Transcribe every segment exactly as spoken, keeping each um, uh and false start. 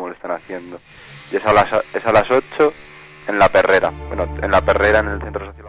como lo están haciendo. Y es a las, es a las ocho en La Perrera. Bueno, en La Perrera, en el Centro Social.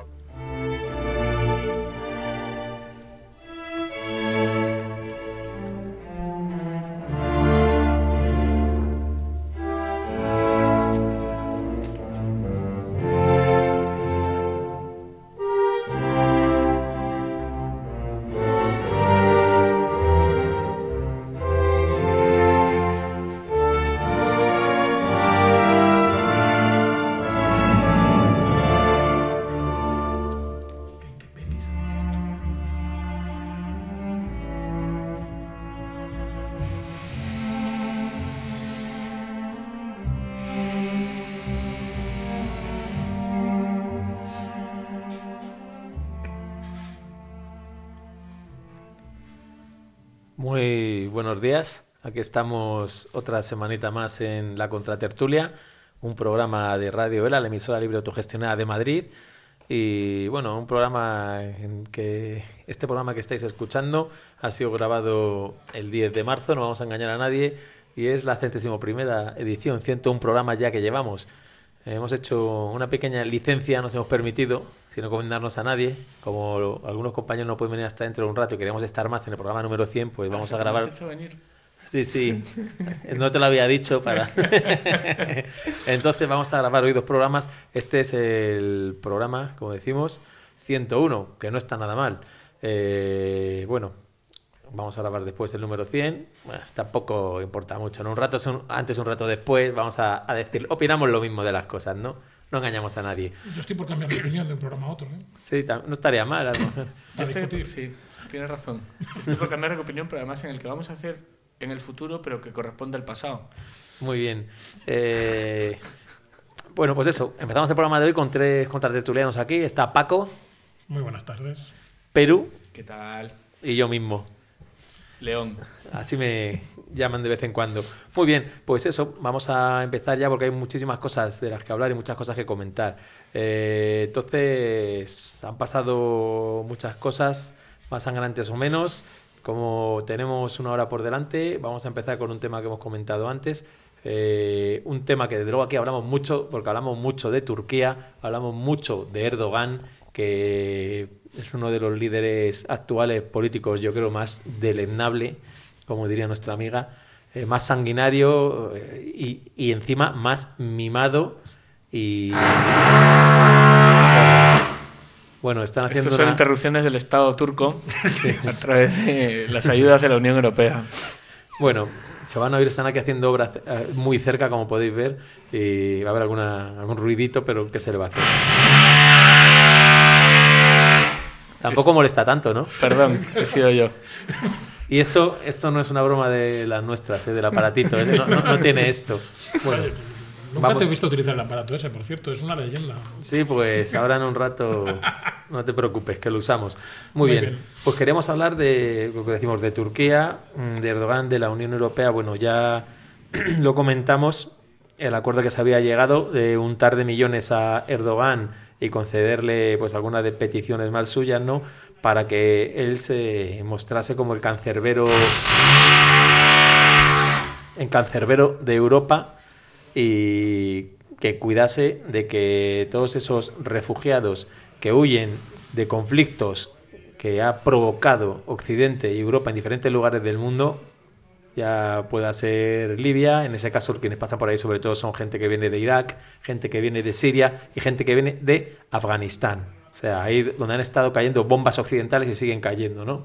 Muy buenos días, aquí estamos otra semanita más en La Contratertulia, un programa de Radio Vela, la emisora libre autogestionada de Madrid. Y bueno, un programa en que este programa que estáis escuchando ha sido grabado el diez de marzo, no vamos a engañar a nadie, y es la centésimo primera edición, ciento un programas ya que llevamos. Eh, hemos hecho una pequeña licencia, nos hemos permitido, sin recomendarnos a nadie, como lo, algunos compañeros no pueden venir hasta dentro de un rato y queremos estar más en el programa número cien, pues vamos a grabar... ¿Me has hecho venir? Sí, sí, no te lo había dicho para... Entonces vamos a grabar hoy dos programas. Este es el programa, como decimos, ciento uno, que no está nada mal. Eh, bueno, vamos a grabar después el número cien. Bueno, tampoco importa mucho, ¿no? Un rato un, antes, un rato después, vamos a, a decir, opinamos lo mismo de las cosas, ¿no? No engañamos a nadie. Yo estoy por cambiar de opinión de un programa a otro, ¿eh? Sí, no estaría mal, a lo mejor. Yo estoy por, sí, tienes razón. Estoy por cambiar de opinión, pero además en el que vamos a hacer en el futuro, pero que corresponde al pasado. Muy bien. Eh, bueno, pues eso. Empezamos el programa de hoy con tres contratertulianos aquí. Está Paco. Muy buenas tardes. Perú. ¿Qué tal? Y yo mismo. León. Así me llaman de vez en cuando. Muy bien, pues eso. Vamos a empezar ya porque hay muchísimas cosas de las que hablar y muchas cosas que comentar. Eh, entonces, han pasado muchas cosas, más sangrantes o menos. Como tenemos una hora por delante, vamos a empezar con un tema que hemos comentado antes. Eh, un tema que desde luego aquí hablamos mucho, porque hablamos mucho de Turquía, hablamos mucho de Erdogan, que es uno de los líderes actuales políticos, yo creo, más deleznable, como diría nuestra amiga, eh, más sanguinario eh, y, y encima más mimado y... Bueno, están haciendo Estas son una... interrupciones del Estado turco sí, a través de las ayudas de la Unión Europea. Bueno, se van a oír, están aquí haciendo obras eh, muy cerca, como podéis ver, y va a haber alguna, algún ruidito, pero ¿qué se le va a hacer? Tampoco es... molesta tanto, ¿no? Perdón, he sido yo. Y esto, esto no es una broma de las nuestras, ¿eh? Del aparatito, ¿eh? no, no, no tiene esto. Bueno, nunca vamos... te he visto utilizar el aparato ese, por cierto, es una leyenda. Sí, pues ahora en un rato, no te preocupes, que lo usamos. Muy, Muy bien. bien, pues queremos hablar de lo que decimos de Turquía, de Erdogan, de la Unión Europea. Bueno, ya lo comentamos, el acuerdo que se había llegado de untar de millones a Erdogan y concederle pues algunas de peticiones más suyas, ¿no? Para que él se mostrase como el cancerbero, el cancerbero de Europa y que cuidase de que todos esos refugiados que huyen de conflictos que ha provocado Occidente y Europa en diferentes lugares del mundo, ya pueda ser Libia, en ese caso quienes pasan por ahí sobre todo son gente que viene de Irak, gente que viene de Siria y gente que viene de Afganistán. O sea, ahí donde han estado cayendo bombas occidentales y siguen cayendo, ¿no?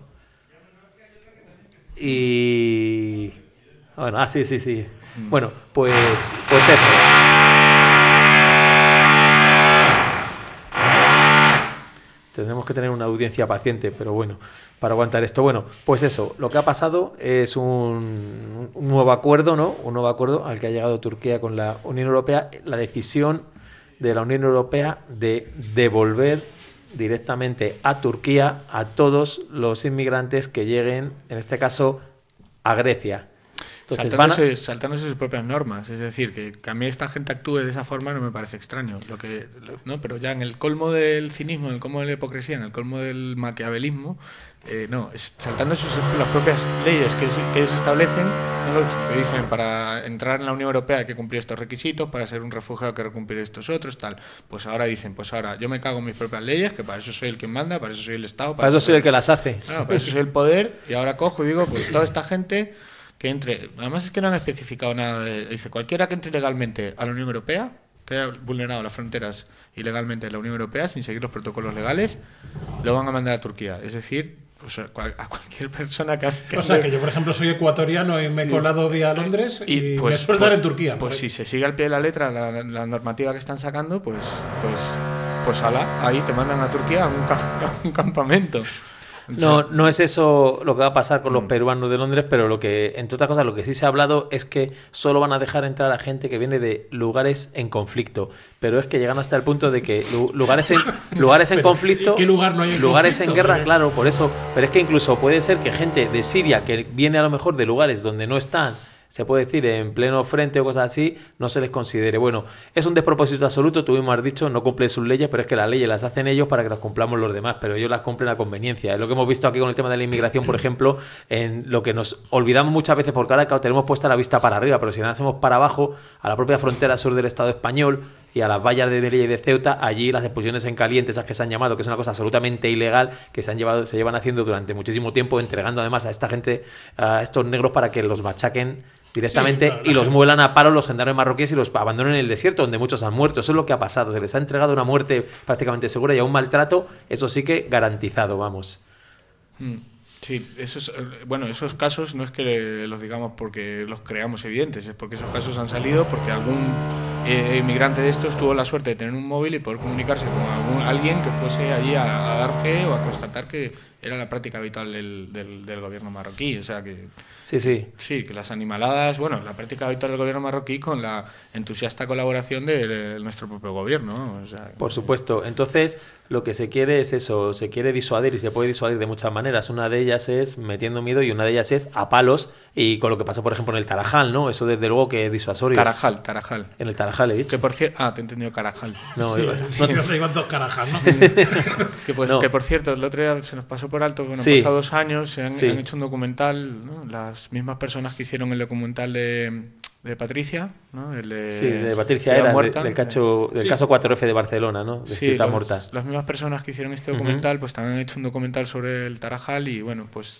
Y... Bueno, ah, sí, sí, sí. Mm. Bueno, pues, pues eso. Tenemos que tener una audiencia paciente, pero bueno, para aguantar esto. Bueno, pues eso, lo que ha pasado es un, un nuevo acuerdo, ¿no? Un nuevo acuerdo al que ha llegado Turquía con la Unión Europea. La decisión de la Unión Europea de devolver directamente a Turquía a todos los inmigrantes que lleguen, en este caso, a Grecia. Entonces, saltándose, van a... saltándose sus propias normas. Es decir, que, que a mí esta gente actúe de esa forma no me parece extraño. Lo que, ¿no? Pero ya en el colmo del cinismo, en el colmo de la hipocresía, en el colmo del maquiavelismo, eh, no, es saltándose sus, las propias leyes que, que ellos establecen, ¿no? Los que dicen para entrar en la Unión Europea hay que cumplir estos requisitos, para ser un refugiado hay que cumplir estos otros, tal. Pues ahora dicen, pues ahora yo me cago en mis propias leyes, que para eso soy el que manda, para eso soy el Estado. Para, para eso soy el que las hace. Claro, para eso soy el poder, y ahora cojo y digo, pues toda esta gente que entre, además es que no han especificado nada, de, dice, cualquiera que entre ilegalmente a la Unión Europea, que haya vulnerado las fronteras ilegalmente de la Unión Europea sin seguir los protocolos legales, lo van a mandar a Turquía. Es decir, pues a, cual, a cualquier persona que... que o sea, que yo, por ejemplo, soy ecuatoriano y me he colado vía Londres y, y pues, me suelo estar pues, en Turquía. Pues si se sigue al pie de la letra la, la normativa que están sacando, pues pues pues ala, ahí te mandan a Turquía a un, a un campamento. No, no es eso lo que va a pasar con los peruanos de Londres, pero lo que, entre otras cosas, lo que sí se ha hablado es que solo van a dejar entrar a gente que viene de lugares en conflicto. Pero es que llegan hasta el punto de que lugares en, lugares en conflicto, ¿qué lugar no hay en lugares conflicto, en guerra, pero... claro, por eso. Pero es que incluso puede ser que gente de Siria, que viene a lo mejor de lugares donde no están, se puede decir, en pleno frente o cosas así, no se les considere. Bueno, es un despropósito absoluto, tú mismo has dicho, no cumplen sus leyes, pero es que las leyes las hacen ellos para que las cumplamos los demás, pero ellos las cumplen a conveniencia. Es lo que hemos visto aquí con el tema de la inmigración, por ejemplo, en lo que nos olvidamos muchas veces, porque ahora claro, tenemos puesta la vista para arriba, pero si nos hacemos para abajo, a la propia frontera sur del Estado español y a las vallas de Melilla y de Ceuta, allí las expulsiones en caliente, esas que se han llamado, que es una cosa absolutamente ilegal, que se han llevado, se llevan haciendo durante muchísimo tiempo, entregando además a esta gente, a estos negros para que los machaquen directamente, sí, claro, y los muelan a palo los gendarmes marroquíes y los abandonen en el desierto, donde muchos han muerto. Eso es lo que ha pasado. Se les ha entregado una muerte prácticamente segura y a un maltrato, eso sí que garantizado, vamos. Sí, esos, bueno, esos casos no es que los digamos porque los creamos evidentes, es porque esos casos han salido porque algún eh, inmigrante de estos tuvo la suerte de tener un móvil y poder comunicarse con algún, alguien que fuese allí a, a dar fe o a constatar que era la práctica habitual del, del, del gobierno marroquí. O sea que sí, sí. Sí, que las animaladas, bueno, la práctica habitual del gobierno marroquí con la entusiasta colaboración de, de nuestro propio gobierno. O sea, por supuesto. Entonces, lo que se quiere es eso, se quiere disuadir y se puede disuadir de muchas maneras. Una de ellas es metiendo miedo y una de ellas es a palos, y con lo que pasó, por ejemplo, en el Tarajal, ¿no? Eso desde luego que es disuasorio. Tarajal, Tarajal. En el Tarajal, he dicho. Que por cierto, ah, te he entendido Carajal. No, sí, yo, no, no te dos Carajal, ¿no? que, pues, no. que por cierto, el otro día se nos pasó por alto, bueno, sí. han pasado dos años, se han, sí. han hecho un documental, ¿no? Las mismas personas que hicieron el documental de, de Patricia, ¿no? El de, sí, de Patricia era, Muerta, de, del, cacho, del sí. caso cuatro F de Barcelona, ¿no? De sí, Ciutat los, Morta. Las mismas personas que hicieron este documental, uh-huh. pues también han hecho un documental sobre el Tarajal y bueno, pues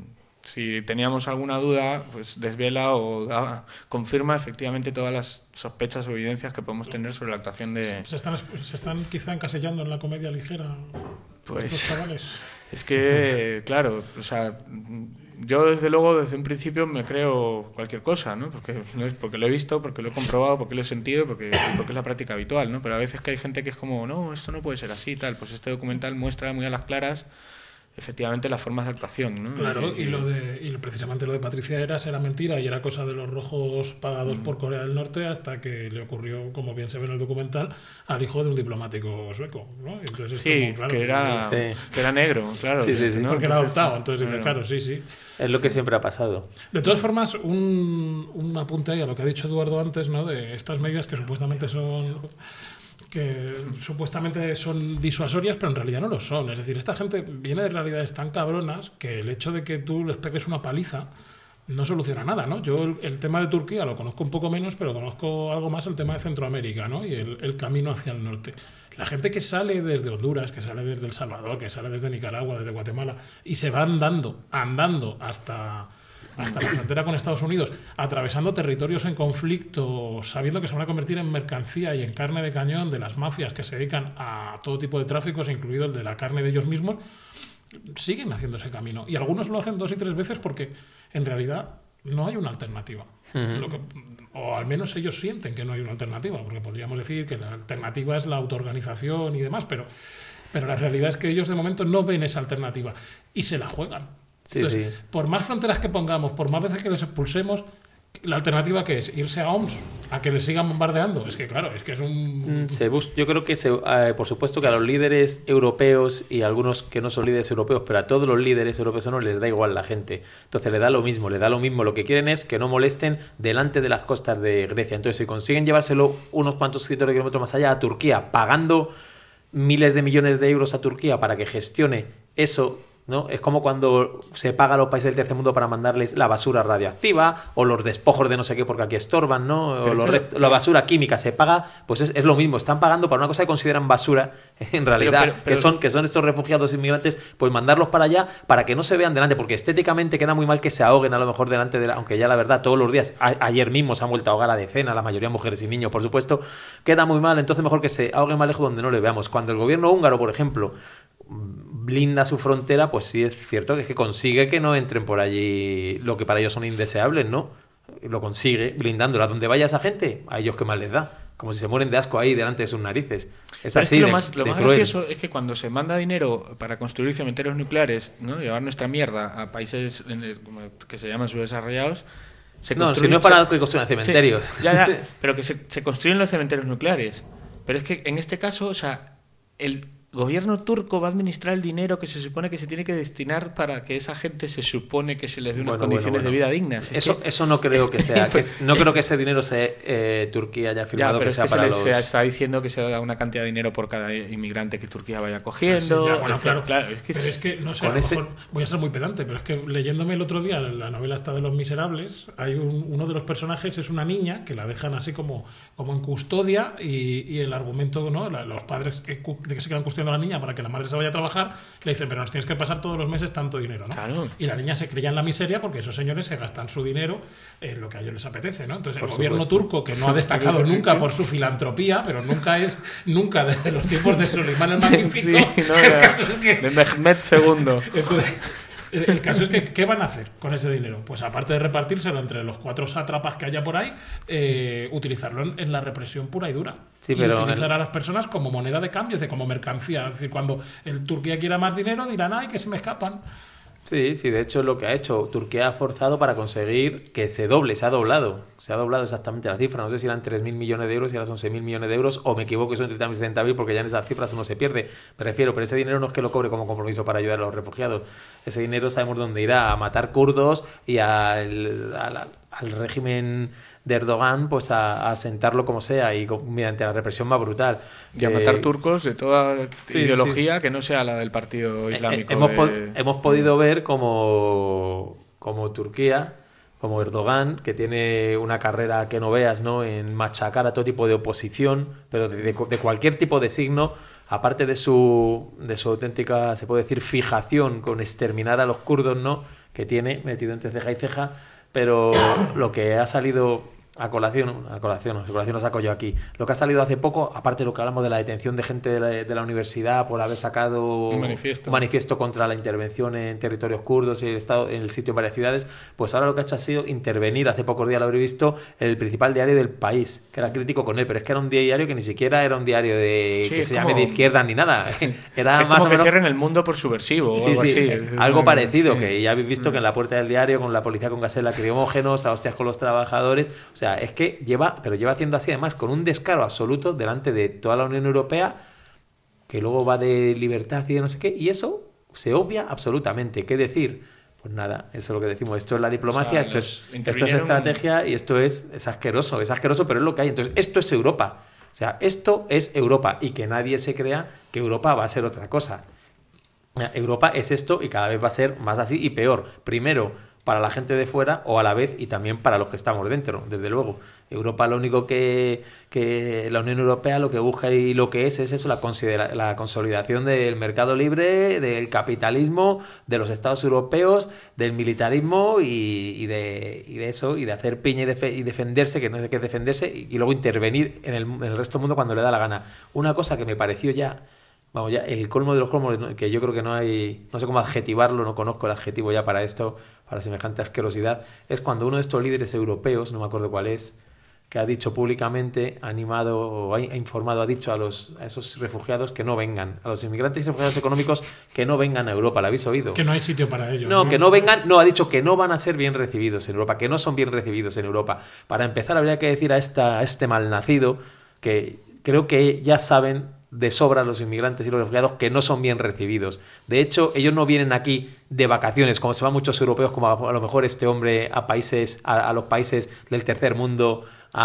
si teníamos alguna duda, pues desvela o da, confirma efectivamente todas las sospechas o evidencias que podemos tener sobre la actuación de... ¿Se están, se están quizá encasillando en la comedia ligera pues, estos chavales? Es que, claro, o sea, yo desde luego desde un principio me creo cualquier cosa, ¿no? Porque, porque lo he visto, porque lo he comprobado, porque lo he sentido, porque, porque es la práctica habitual, ¿no? Pero a veces que hay gente que es como, no, esto no puede ser así, tal. Pues este documental muestra muy a las claras efectivamente las formas de actuación, ¿no? Claro, sí, y sí. lo de y precisamente lo de Patricia Eras era mentira y era cosa de los rojos pagados mm. por Corea del Norte, hasta que le ocurrió, como bien se ve en el documental, al hijo de un diplomático sueco, ¿no? Entonces, sí, como, claro, que, era, sí. que era negro, claro. Sí, sí, sí. ¿no? Porque entonces, era adoptado, entonces claro. claro, sí, sí. Es lo que siempre ha pasado. De todas formas, un, un apunte ahí a lo que ha dicho Eduardo antes, ¿no? De estas medidas que supuestamente son... que supuestamente son disuasorias, pero en realidad no lo son. Es decir, esta gente viene de realidades tan cabronas que el hecho de que tú les pegues una paliza no soluciona nada, ¿no? Yo el, el tema de Turquía lo conozco un poco menos, pero conozco algo más el tema de Centroamérica, ¿no? Y el, el camino hacia el norte. La gente que sale desde Honduras, que sale desde El Salvador, que sale desde Nicaragua, desde Guatemala, y se va andando, andando hasta... hasta la frontera con Estados Unidos, atravesando territorios en conflicto, sabiendo que se van a convertir en mercancía y en carne de cañón de las mafias que se dedican a todo tipo de tráficos, incluido el de la carne de ellos mismos, siguen haciendo ese camino. Y algunos lo hacen dos y tres veces porque en realidad no hay una alternativa. Uh-huh. Lo que, o al menos ellos sienten que no hay una alternativa, porque podríamos decir que la alternativa es la autoorganización y demás, pero, pero la realidad es que ellos de momento no ven esa alternativa y se la juegan. Sí, Entonces, sí. por más fronteras que pongamos, por más veces que les expulsemos, ¿la alternativa qué es? ¿Irse a O M S? a que les sigan bombardeando. Es que claro, es que es un... Mm, Se bus- Yo creo que, se, eh, por supuesto, que a los líderes europeos y a algunos que no son líderes europeos, pero a todos los líderes europeos no les da igual la gente. Entonces le da lo mismo, le da lo mismo. Lo que quieren es que no molesten delante de las costas de Grecia. Entonces, si consiguen llevárselo unos cuantos cientos de kilómetros más allá a Turquía, pagando miles de millones de euros a Turquía para que gestione eso, ¿no? Es como cuando se paga a los países del tercer mundo para mandarles la basura radioactiva o los despojos de no sé qué porque aquí estorban, ¿no? O Pero los es que rest- lo- la basura química se paga, pues es, es lo mismo, están pagando para una cosa que consideran basura en realidad, pero- pero- que son que son estos refugiados inmigrantes, pues mandarlos para allá para que no se vean delante, porque estéticamente queda muy mal que se ahoguen a lo mejor delante de la, aunque ya la verdad todos los días, a- ayer mismo se han vuelto a ahogar a decenas, la mayoría mujeres y niños, por supuesto, queda muy mal, entonces mejor que se ahoguen más lejos donde no le veamos. Cuando el gobierno húngaro, por ejemplo, blinda su frontera, pues sí es cierto que es que consigue que no entren por allí lo que para ellos son indeseables, ¿no? Lo consigue blindándola. Donde vaya esa gente, a ellos qué más les da. Como si se mueren de asco ahí delante de sus narices. Es Pero así es que lo de- más, lo de más cruel. gracioso es que cuando se manda dinero para construir cementerios nucleares, ¿no? Llevar nuestra mierda a países en el- como que se llaman subdesarrollados, se No, si construyen- no es para se- que construyan se- cementerios. ya, ya, pero que se, se construyen los cementerios nucleares. Pero es que en este caso, o sea, el gobierno turco va a administrar el dinero que se supone que se tiene que destinar para que esa gente se supone que se les dé unas Bueno, condiciones bueno, de bueno. vida dignas. Es Eso, que- eso no creo que sea. que es- no creo que ese dinero sea eh, Turquía haya Ya, firmado pero que es sea que se, para les- los. se está diciendo que se da una cantidad de dinero por cada inmigrante que Turquía vaya Sí, cogiendo. ya, bueno, Es que, claro, es que pero es- es que, no sé, con a lo ese- mejor voy a ser muy pedante, pero es que leyéndome el otro día la novela esta de Los Miserables, hay un- uno de los personajes es una niña que la dejan así como, como en custodia y, y el argumento, ¿no? La- los padres que, cu- de que se quedan custodiando a la niña para que la madre se vaya a trabajar, le dicen, pero nos tienes que pasar todos los meses tanto dinero, ¿no? Claro. Y la niña se creía en la miseria porque esos señores se gastan su dinero en lo que a ellos les apetece, ¿no? Entonces Por el gobierno supuesto. turco, que no ha destacado nunca por su filantropía, pero nunca es, nunca desde los tiempos de Suleimán el Magnífico, Sí, no, el ya. caso es que de Mehmed segundo. entonces, el, el caso es que, ¿qué van a hacer con ese dinero? Pues aparte de repartírselo entre los cuatro sátrapas que haya por ahí, eh, utilizarlo en, en la represión pura y dura. Sí, y pero utilizar el- a las personas como moneda de cambio, es decir, como mercancía. Es decir, cuando el Turquía quiera más dinero, dirán, ay, que se me escapan. Sí, sí, de hecho es lo que ha hecho. Turquía ha forzado para conseguir que se doble, se ha doblado. Se ha doblado exactamente la cifra. No sé si eran tres mil millones de euros y ahora son seis mil millones de euros, o me equivoco y son treinta mil, setenta mil, porque ya en esas cifras uno se pierde. Me refiero, pero ese dinero no es que lo cobre como compromiso para ayudar a los refugiados. Ese dinero sabemos dónde irá, a matar kurdos y al, al, al régimen de Erdogan, pues a, a sentarlo como sea y con- mediante la represión más brutal. Y a Eh, matar turcos de toda sí, ideología que no sea la del partido Eh, islámico. eh, hemos, po- de- hemos podido ver como, como Turquía, como Erdogan, que tiene una carrera que no veas, ¿no? En machacar a todo tipo de oposición, pero de, de- de cualquier tipo de signo, aparte de su, de su auténtica, se puede decir, fijación con exterminar a los kurdos, ¿no? Que tiene metido entre ceja y ceja, pero lo que ha salido a colación, a colación, a colación lo saco yo aquí. Lo que ha salido hace poco, aparte de lo que hablamos de la detención de gente de la, de la universidad por haber sacado Un manifiesto. un manifiesto contra la intervención en territorios kurdos y el estado en el sitio en varias ciudades, pues ahora lo que ha hecho ha sido intervenir, hace pocos días lo habré visto, el principal diario del país, que era crítico con él, pero es que era un diario que ni siquiera era un diario de Sí, que es se como- llame de izquierda ni nada. Era es más como o que menos cierren el mundo por subversivo o Sí, algo sí, así. eh, algo parecido, Sí. que ya habéis visto que en la puerta del diario, con la policía con gases lacrimógenos, a hostias con los trabajadores, o sea, es que lleva, pero lleva haciendo así además con un descaro absoluto delante de toda la Unión Europea, que luego va de libertad y de no sé qué, y eso se obvia absolutamente. ¿Qué decir? Pues nada, eso es lo que decimos. Esto es la diplomacia, O sea, esto, los es, esto es intervinieron- estrategia y esto es, es asqueroso, es asqueroso, pero es lo que hay. Entonces, esto es Europa. O sea, esto es Europa y que nadie se crea que Europa va a ser otra cosa. Europa es esto y cada vez va a ser más así y peor. Primero para la gente de fuera o a la vez y también para los que estamos dentro, desde luego. Europa lo único que, que la Unión Europea lo que busca y lo que es es eso, la, considera, la consolidación del mercado libre, del capitalismo, de los estados europeos, del militarismo y, y, de, y de eso, y de hacer piña y, defe, y defenderse, que no sé qué es defenderse, y, y luego intervenir en el, en el resto del mundo cuando le da la gana. Una cosa que me pareció ya... Vamos, ya el colmo de los colmos, que yo creo que no hay, no sé cómo adjetivarlo, no conozco el adjetivo ya para esto, para semejante asquerosidad, es cuando uno de estos líderes europeos, no me acuerdo cuál es, que ha dicho públicamente, ha animado o ha informado, ha dicho a, los, a esos refugiados que no vengan, a los inmigrantes y refugiados económicos que no vengan a Europa. ¿La habéis oído? Que no hay sitio para ellos. No, ¿no? que no vengan, no, ha dicho que no van a ser bien recibidos en Europa, que no son bien recibidos en Europa. Para empezar, habría que decir a, esta, a este malnacido que creo que ya saben de sobra los inmigrantes y los refugiados que no son bien recibidos. De hecho, ellos no vienen aquí de vacaciones, como se van muchos europeos, como a, a lo mejor este hombre a países, a, a los países del tercer mundo,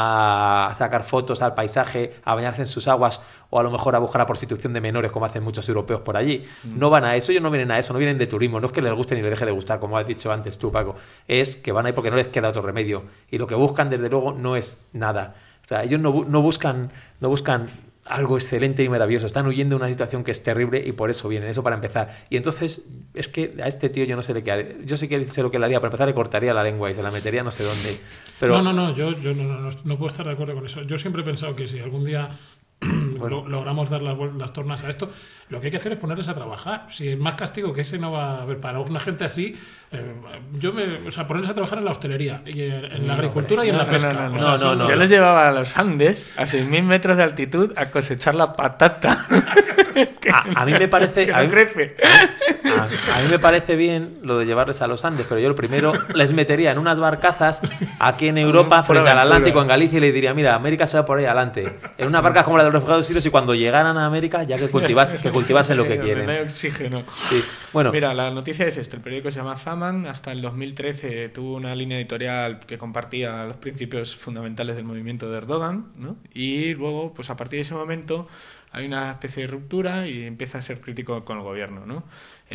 a sacar fotos al paisaje, a bañarse en sus aguas, o a lo mejor a buscar la prostitución de menores, como hacen muchos europeos por allí. Mm. No van a eso, ellos no vienen a eso, no vienen de turismo, no es que les guste ni les deje de gustar, como has dicho antes tú, Paco, es que van ahí porque no les queda otro remedio, y lo que buscan, desde luego, no es nada. O sea, ellos no, no buscan, no buscan algo excelente y maravilloso, están huyendo de una situación que es terrible y por eso vienen, eso para empezar. Y entonces, es que a este tío yo no sé le qué haría. Yo sí que sé lo que le haría, para empezar le cortaría la lengua y se la metería no sé dónde. Pero... No, no, no, yo, yo no, no, no puedo estar de acuerdo con eso. Yo siempre he pensado que si algún día bueno. logramos dar las, las tornas a esto, lo que hay que hacer es ponerles a trabajar. Si es más castigo que ese no va a haber para una gente así, eh, yo me, o sea, ponerles a trabajar en la hostelería y en, en la agricultura no, y en no, la pesca. No, no, no, o sea, no, no, no. Yo les llevaba a los Andes a seis mil metros de altitud a cosechar la patata. Es que a, a mí me parece que a, no mí, crece. A, a, a mí me parece bien lo de llevarles a los Andes, pero yo lo primero les metería en unas barcazas aquí en Europa frente al Atlántico en Galicia y les diría, mira, América se va por ahí adelante, en una barca como la de los refugiados sirios, y cuando llegaran a América ya que cultivasen, que cultivasen lo que quieren. No hay oxígeno. Sí. Bueno, mira, la noticia es esta, el periódico se llama Zaman, hasta el dos mil trece tuvo una línea editorial que compartía los principios fundamentales del movimiento de Erdogan, ¿no? Y luego, pues a partir de ese momento hay una especie de ruptura y empieza a ser crítico con el gobierno, ¿no?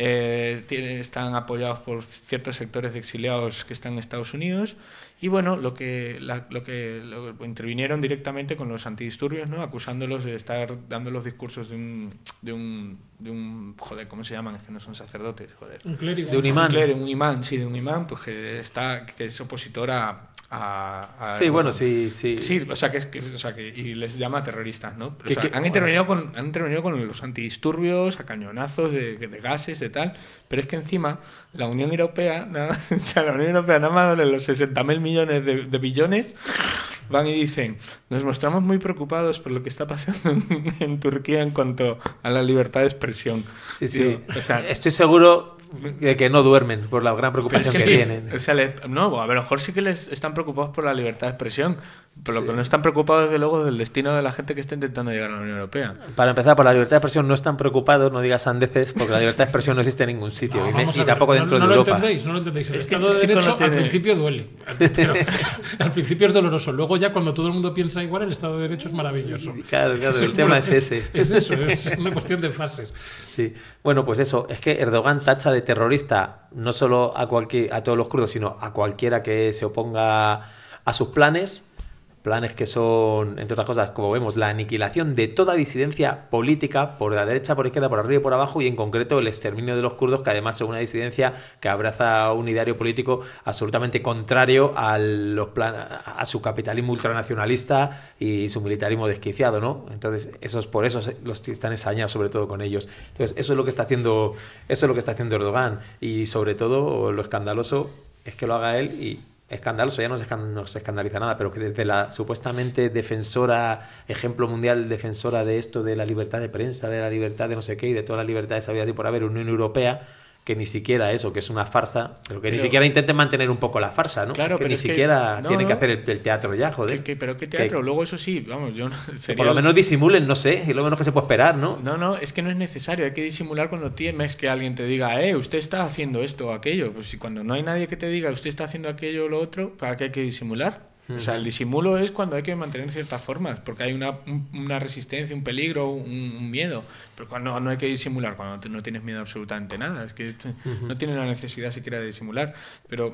Eh, tiene, están apoyados por ciertos sectores de exiliados que están en Estados Unidos y bueno, lo que, la, lo que lo, intervinieron directamente con los antidisturbios, ¿no? Acusándolos de estar dando los discursos de un, de un, de un joder, ¿cómo se llaman? Es que no son sacerdotes, joder. Un clérigo. De un imán. Un, clérigo, un imán, sí, de un imán, pues que está, que es opositor a A, a sí, bueno, sí, sí. Sí, o sea, que, que, o sea que y les llama terroristas, ¿no? O ¿Qué, sea, qué? han, intervenido con, han intervenido con los antidisturbios, a cañonazos de, de gases, de tal, pero es que encima la Unión Europea, nada, o sea, la Unión Europea nada más de los sesenta mil millones de, de billones, van y dicen, nos mostramos muy preocupados por lo que está pasando en, en Turquía en cuanto a la libertad de expresión. Sí, sí. Digo, o sea, estoy seguro de que no duermen por la gran preocupación sí, que tienen. O sea, les, no, a lo mejor sí que les están preocupados por la libertad de expresión, pero sí. Lo que no están preocupados, desde luego, es del destino de la gente que está intentando llegar a la Unión Europea. Para empezar, por la libertad de expresión no están preocupados, no digas sandeces, porque la libertad de expresión no existe en ningún sitio, no, y, y tampoco ver, dentro no, no de lo Europa. Entendéis, no lo entendéis. El es que Estado este de Derecho no tiene... al principio duele, pero al principio es doloroso. Luego ya cuando todo el mundo piensa igual, el Estado de Derecho es maravilloso. Claro, claro, el tema es ese. Es eso, es una cuestión de fases. Sí, bueno, pues eso, es que Erdogan tacha de terrorista no solo a, cualquier, a todos los kurdos, sino a cualquiera que se oponga a sus planes. Planes que son, entre otras cosas, como vemos, la aniquilación de toda disidencia política por la derecha, por la izquierda, por arriba y por abajo, y en concreto el exterminio de los kurdos, que además es una disidencia que abraza un ideario político absolutamente contrario a, los plan a su capitalismo ultranacionalista y su militarismo desquiciado, ¿no? Entonces, eso es por eso los están ensañados sobre todo con ellos. Entonces, eso es lo que está haciendo, eso es lo que está haciendo Erdogan, y sobre todo lo escandaloso es que lo haga él y escandaloso, ya no se, no se escandaliza nada, pero que desde la supuestamente defensora, ejemplo mundial defensora de esto, de la libertad de prensa, de la libertad de no sé qué y de todas las libertades habidas y por haber, Unión Europea, que ni siquiera eso, que es una farsa, pero que pero, ni siquiera intenten mantener un poco la farsa, ¿no? Claro, que pero ni siquiera que, no, tienen no. que hacer el, el teatro ya, joder. ¿Qué, qué, pero qué teatro? Que, luego eso sí, vamos, yo no, sería por lo menos disimulen, no sé, y lo menos que se puede esperar, ¿no? No, no, es que no es necesario, hay que disimular cuando tienes que alguien te diga, eh, usted está haciendo esto o aquello. Pues si cuando no hay nadie que te diga, usted está haciendo aquello o lo otro, ¿para qué hay que disimular? O sea, el disimulo es cuando hay que mantener ciertas formas, porque hay una, una resistencia, un peligro, un, un miedo. Pero cuando no hay que disimular, cuando no tienes miedo absolutamente nada, es que uh-huh. no tiene la necesidad siquiera de disimular. Pero,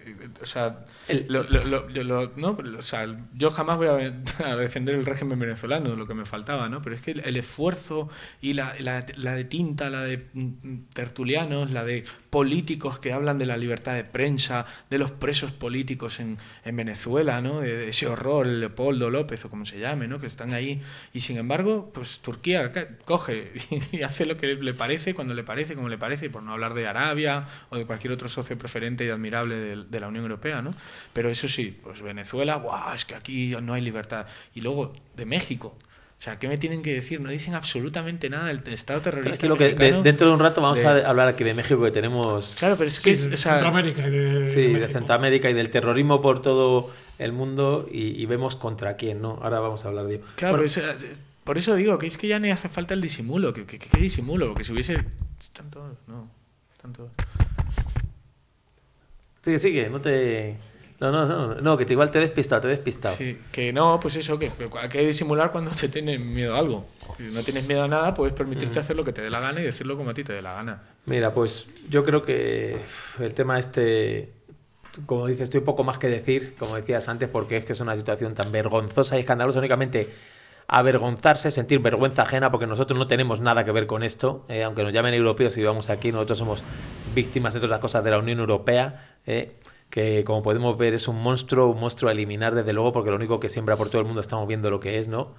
o sea, el, lo, lo, lo, lo, no, o sea, yo jamás voy a, a defender el régimen venezolano, lo que me faltaba, ¿no? Pero es que el, el esfuerzo y la, la, la de tinta, la de tertulianos, la de políticos que hablan de la libertad de prensa, de los presos políticos en, en Venezuela, Turquía, ¿no? De, de ese horror, el Leopoldo López o como se llame, ¿no? Que están ahí. Y sin embargo, pues Turquía coge y hace lo que le parece, cuando le parece, como le parece, y por no hablar de Arabia o de cualquier otro socio preferente y admirable de, de la Unión Europea, ¿no? Pero eso sí, pues Venezuela, ¡guau! Es que aquí no hay libertad. Y luego de México. O sea, ¿qué me tienen que decir? No dicen absolutamente nada del Estado terrorista es que lo que mexicano. de, dentro de un rato vamos de... a hablar aquí de México, que tenemos... Claro, pero es que... Sí, es, de o sea, Centroamérica y de, Sí, de, de México. Centroamérica y del terrorismo por todo el mundo y, y vemos contra quién, ¿no? Ahora vamos a hablar de ello. Claro, Bueno, es, por eso digo que es que ya ni hace falta el disimulo. ¿Qué, qué, qué disimulo? Que si hubiese... Están todos, no, están todos... sigue, sigue, no te... No, no, no, no, que te, igual te he despistado, te he despistado. Sí, que no, pues eso, que, que hay que disimular cuando te tienes miedo a algo. Si no tienes miedo a nada, puedes permitirte Mm. hacer lo que te dé la gana y decirlo como a ti te dé la gana. Mira, pues yo creo que el tema este, como dices, estoy poco más que decir, como decías antes, porque es que es una situación tan vergonzosa y escandalosa, únicamente avergonzarse, sentir vergüenza ajena, porque nosotros no tenemos nada que ver con esto, eh, aunque nos llamen europeos y vivamos aquí, nosotros somos víctimas de todas las cosas de la Unión Europea, eh, que como podemos ver es un monstruo, un monstruo a eliminar desde luego, porque lo único que siembra por todo el mundo estamos viendo lo que es, ¿no?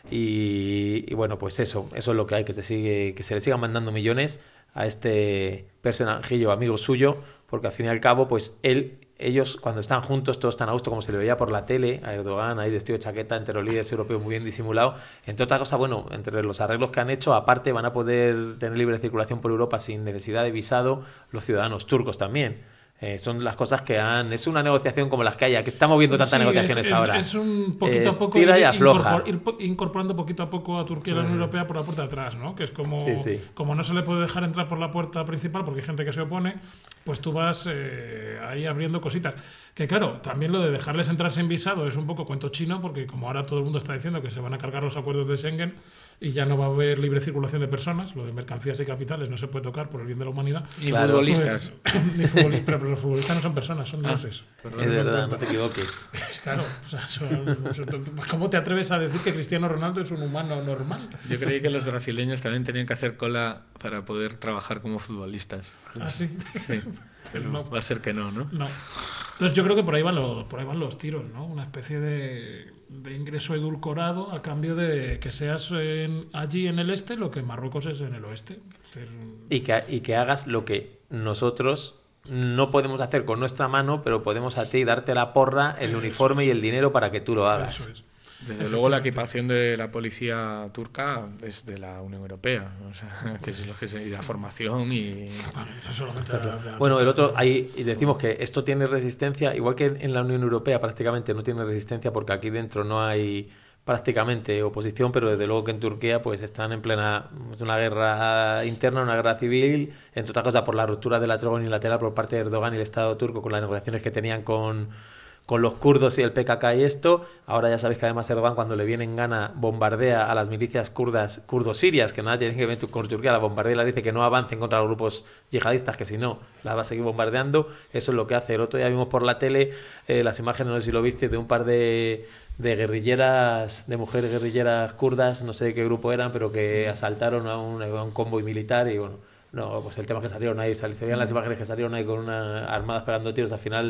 Y, y bueno, pues eso, eso es lo que hay, que se, sigue, que se le sigan mandando millones a este personajillo amigo suyo, porque al fin y al cabo, pues él, ellos cuando están juntos, todos están a gusto, como se le veía por la tele, a Erdogan ahí vestido de chaqueta, entre los líderes europeos muy bien disimulado. Entre otras cosas, bueno, entre los arreglos que han hecho, aparte van a poder tener libre circulación por Europa sin necesidad de visado los ciudadanos turcos también. Eh, son las cosas que han... Es una negociación como las que hay, que estamos viendo tantas Sí, negociaciones es, es, ahora. Es un poquito Es a poco tira y ir, afloja. incorpor- ir po- incorporando poquito a poco a Turquía a la Unión Mm. Europea por la puerta de atrás, ¿no? Que es como, Sí, sí. como no se le puede dejar entrar por la puerta principal porque hay gente que se opone, pues tú vas eh, ahí abriendo cositas. Que claro, también lo de dejarles entrar sin visado es un poco cuento chino, porque como ahora todo el mundo está diciendo que se van a cargar los acuerdos de Schengen y ya no va a haber libre circulación de personas, lo de mercancías y capitales no se puede tocar por el bien de la humanidad. Y Claro. futbolistas. Pues, ni futbolistas, pero, pero los futbolistas no son personas, son Ah, dioses. perdón. Es verdad, no te equivoques. Claro, o sea, son- son- ¿cómo te atreves a decir que Cristiano Ronaldo es un humano normal? Yo creí que los brasileños también tenían que hacer cola para poder trabajar como futbolistas. ¿Ah, sí? Sí, pero No. va a ser que no, ¿no? No. Entonces yo creo que por ahí van los, por ahí van los tiros, ¿no? Una especie de, de ingreso edulcorado a cambio de que seas en- allí en el este lo que Marruecos es en el oeste. Es decir, Y que, y que hagas lo que nosotros no podemos hacer con nuestra mano, pero podemos a ti darte la porra, el Eso uniforme y el dinero para que tú lo hagas. eso es. Desde luego la equipación de la policía turca es de la Unión Europea, o sea, que es lo que se y la formación y Bueno, eso solamente de la- de la- Bueno, el otro, ahí y decimos que esto tiene resistencia, igual que en la Unión Europea prácticamente no tiene resistencia porque aquí dentro no hay prácticamente oposición, pero desde luego que en Turquía pues están en plena pues, una guerra interna, una guerra civil, entre otras cosas por la ruptura de la tregua unilateral por parte de Erdogan y el Estado turco con las negociaciones que tenían con, con los kurdos y el P K K y esto. Ahora ya sabéis que además Erdogan cuando le viene en gana bombardea a las milicias kurdas, kurdo-sirias, que nada tienen que ver con Turquía, la bombardea y la dice que no avancen contra los grupos yihadistas, que si no la va a seguir bombardeando. Eso es lo que hace. El otro día vimos por la tele eh, las imágenes, no sé si lo viste, de un par de, de guerrilleras, de mujeres guerrilleras kurdas, no sé de qué grupo eran, pero que asaltaron a un, a un convoy militar y bueno, no, pues el tema es que salieron ahí, sal- se veían las imágenes que salieron ahí con una armadas pegando tiros, al final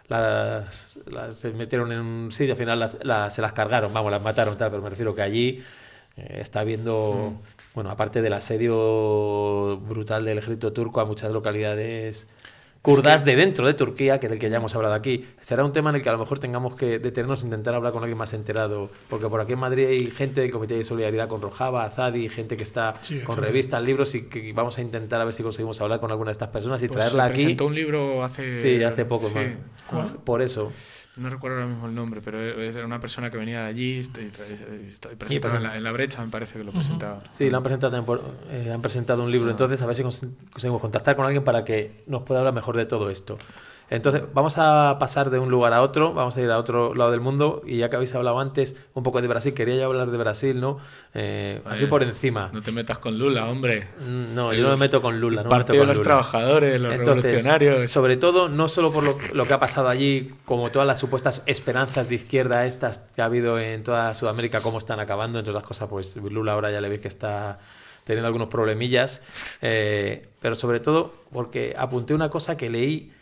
las, las se metieron en un sitio, al final las, las- se las cargaron, vamos, las mataron, tal, pero me refiero que allí eh, está habiendo, Mm. bueno, aparte del asedio brutal del ejército turco a muchas localidades kurdas que- de dentro de Turquía, que del que ya hemos hablado aquí. Será un tema en el que a lo mejor tengamos que detenernos e intentar hablar con alguien más enterado, porque por aquí en Madrid hay gente del Comité de Solidaridad con Rojava, Azadi, gente que está Sí, con gente. revistas, libros, y que vamos a intentar a ver si conseguimos hablar con alguna de estas personas y pues traerla se aquí. presentó un libro hace Sí, hace poco, sí, man. ¿Cuál? Por eso. no recuerdo ahora mismo el nombre, pero era una persona que venía de allí y, tra- y- y presentaba en la, en la brecha, me parece que lo Ujú. presentaba. Sí, lo han presentado, también por- eh, han presentado un libro, entonces a ver si cons- conseguimos contactar con alguien para que nos pueda hablar mejor de todo esto. Entonces, vamos a pasar de un lugar a otro, vamos a ir a otro lado del mundo, y ya que habéis hablado antes un poco de Brasil, quería ya hablar de Brasil, ¿no? Eh, así Oye, por encima. No te metas con Lula, hombre. Mm, No, yo no me meto con Lula, no me meto Partido de con los Lula. trabajadores, los Entonces, revolucionarios. sobre todo, no solo por lo, lo que ha pasado allí, como todas las supuestas esperanzas de izquierda estas que ha habido en toda Sudamérica, cómo están acabando, entre otras cosas, pues Lula ahora ya le veis que está teniendo algunos problemillas, eh, pero sobre todo porque apunté una cosa que leí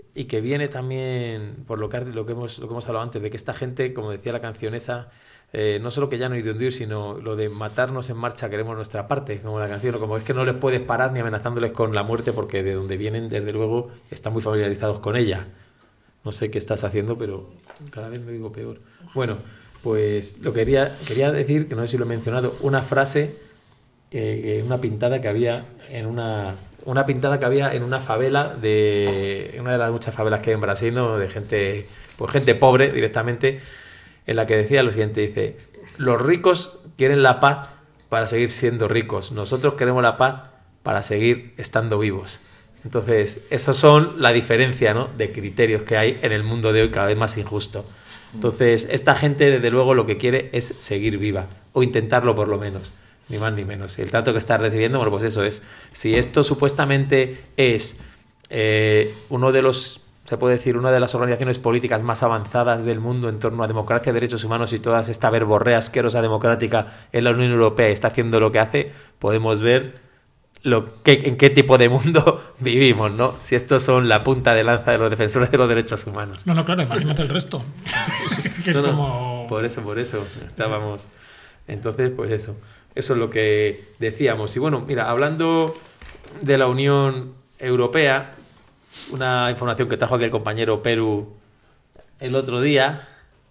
y que viene también por lo que, lo que, hemos, lo que hemos hablado antes, de que esta gente, como decía la canción esa, eh, no solo que ya no hay de hundir, sino lo de matarnos en marcha, queremos nuestra parte, como la canción, como es que no les puedes parar ni amenazándoles con la muerte, porque de donde vienen, desde luego, están muy familiarizados con ella. No sé qué estás haciendo, pero cada vez me digo peor. Bueno, pues lo quería, quería decir, que no sé si lo he mencionado, una frase, que, que una pintada que había en una... Una pintada que había en una favela de una de las muchas favelas que hay en Brasil, ¿no? De gente, pues gente pobre directamente, en la que decía lo siguiente, dice: los ricos quieren la paz para seguir siendo ricos, nosotros queremos la paz para seguir estando vivos. Entonces, esos son la diferencia, ¿no?, de criterios que hay en el mundo de hoy, cada vez más injusto. Entonces, esta gente, desde luego, lo que quiere es seguir viva, o intentarlo por lo menos. Ni más ni menos. El trato que está recibiendo, bueno, pues eso es. Si esto supuestamente es eh, uno de los, se puede decir, una de las organizaciones políticas más avanzadas del mundo en torno a democracia, derechos humanos y toda esta verborrea asquerosa democrática en la Unión Europea está haciendo lo que hace, podemos ver lo que, en qué tipo de mundo vivimos, ¿no? Si estos son la punta de lanza de los defensores de los derechos humanos. No, no, claro, imagínate el resto. que es no, no, como... Por eso, por eso. Estábamos. Entonces, pues eso. Eso es lo que decíamos. Y bueno, mira, hablando de la Unión Europea, una información que trajo aquí el compañero Perú el otro día.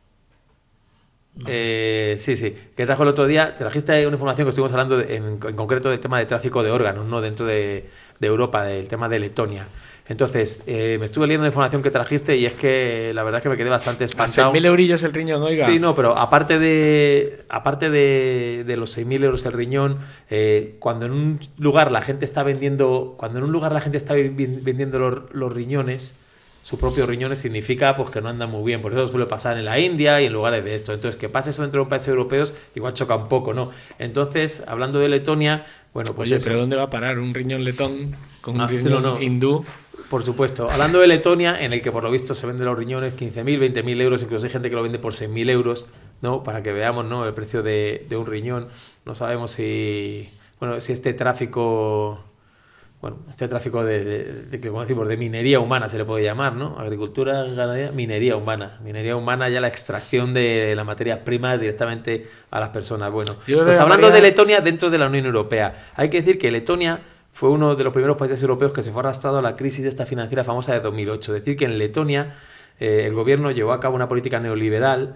No. Eh, sí, sí, que trajo el otro día. Trajiste una información que estuvimos hablando de, en, en concreto del tema de tráfico de órganos, ¿no?, dentro de, de Europa, del tema de Letonia. Entonces, eh, me estuve leyendo la información que trajiste y es que la verdad es que me quedé bastante espantado. A seis mil eurillos el riñón, oiga. Sí, no, pero aparte de aparte de, de los seis mil euros el riñón, eh, cuando en un lugar la gente está vendiendo, cuando en un lugar la gente está vendiendo los, los riñones, sus propios riñones, significa pues que no andan muy bien. Por eso suele pasar en la India y en lugares de esto. Entonces, que pase eso dentro de los países europeos igual choca un poco, ¿no? Entonces, hablando de Letonia, bueno, pues Oye, eso. ¿pero dónde va a parar un riñón letón con Ah, un riñón sí, no, no. hindú? Por supuesto. Hablando de Letonia, en el que por lo visto se venden los riñones quince mil, veinte mil euros, incluso hay gente que lo vende por seis mil euros, ¿no? Para que veamos, ¿no?, el precio de, de un riñón. No sabemos si, bueno, si este tráfico, bueno, este tráfico de, de, de, de, como decimos, de minería humana se le puede llamar, ¿no? Agricultura, ganadería, minería humana. Minería humana, ya la extracción de las materias primas directamente a las personas. Bueno, Yo pues hablando llamaría... de Letonia dentro de la Unión Europea, hay que decir que Letonia fue uno de los primeros países europeos que se fue arrastrado a la crisis esta financiera famosa de dos mil ocho. Es decir, que en Letonia eh, el gobierno llevó a cabo una política neoliberal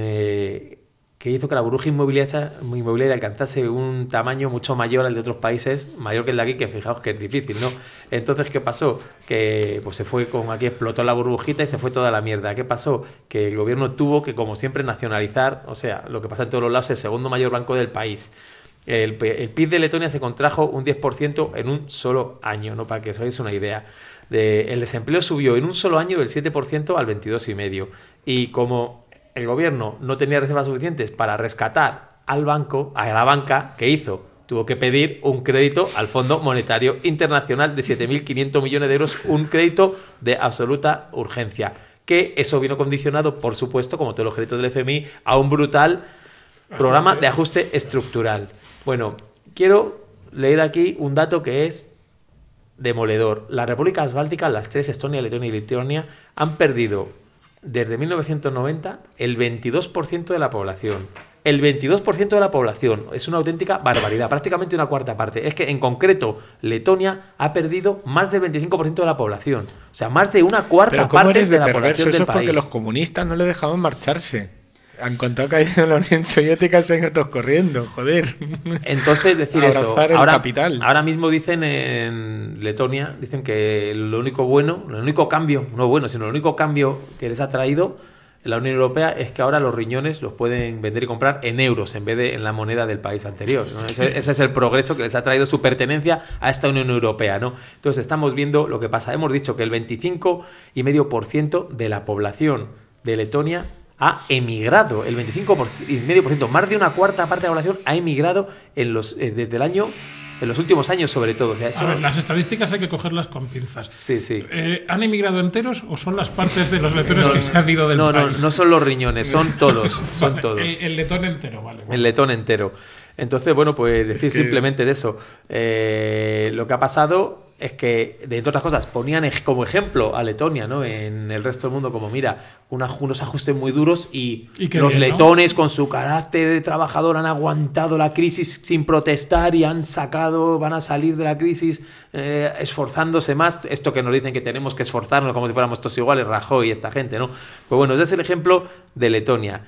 eh, que hizo que la burbuja inmobiliaria, inmobiliaria alcanzase un tamaño mucho mayor al de otros países, mayor que el de aquí, que fijaos que es difícil, ¿no? Entonces, ¿qué pasó? Que pues se fue con aquí, explotó la burbujita y se fue toda la mierda. ¿Qué pasó? Que el gobierno tuvo que, como siempre, nacionalizar, o sea, lo que pasa en todos los lados, el segundo mayor banco del país. El, el P I B de Letonia se contrajo un diez por ciento en un solo año, ¿no?, para que os hagáis una idea. De, el desempleo subió en un solo año del siete por ciento al veintidós coma cinco por ciento. Y como el gobierno no tenía reservas suficientes para rescatar al banco, a la banca, ¿qué hizo? Tuvo que pedir un crédito al Fondo Monetario Internacional de siete mil quinientos millones de euros, un crédito de absoluta urgencia. Que eso vino condicionado, por supuesto, como todos los créditos del F M I, a un brutal programa de ajuste estructural. Bueno, quiero leer aquí un dato que es demoledor. Las repúblicas bálticas, las tres, Estonia, Letonia y Lituania, han perdido desde mil novecientos noventa el veintidós por ciento de la población. El veintidós por ciento de la población. Es una auténtica barbaridad, prácticamente una cuarta parte. Es que en concreto Letonia ha perdido más del veinticinco por ciento de la población. O sea, más de una cuarta Pero ¿cómo parte eres de, de la perverso? población Eso del es porque país. los comunistas no le dejaban marcharse. En cuanto ha caído la Unión Soviética se han ido todos corriendo, joder. Entonces, decir Abrazar eso. el Ahora, capital. ahora mismo dicen en Letonia, dicen que lo único bueno, el único cambio, no bueno, sino el único cambio que les ha traído la Unión Europea es que ahora los riñones los pueden vender y comprar en euros en vez de en la moneda del país anterior, ¿no? Ese, ese es el progreso que les ha traído su pertenencia a esta Unión Europea, ¿no? Entonces estamos viendo lo que pasa. Hemos dicho que el veinticinco coma cinco por ciento de la población de Letonia ha emigrado, el veinticinco coma cinco por ciento, más de una cuarta parte de la población ha emigrado en los, eh, desde el año, en los últimos años sobre todo. O sea, eso... A ver, las estadísticas hay que cogerlas con pinzas. Sí, sí. Eh, ¿Han emigrado enteros o son las partes de los letones no, que se han ido del no, país? No, no son los riñones, son todos, son vale, todos. El, el letón entero, vale. Bueno. El letón entero. Entonces, bueno, pues decir es que... simplemente de eso. Eh, lo que ha pasado es que, de entre otras cosas, ponían ej- como ejemplo a Letonia, ¿no? En el resto del mundo, como mira, una- unos ajustes muy duros y, Y qué los bien, ¿no? letones, con su carácter trabajador, han aguantado la crisis sin protestar y han sacado, van a salir de la crisis eh, esforzándose más. Esto que nos dicen que tenemos que esforzarnos como si fuéramos todos iguales, Rajoy y esta gente, ¿no? Pues bueno, ese es el ejemplo de Letonia.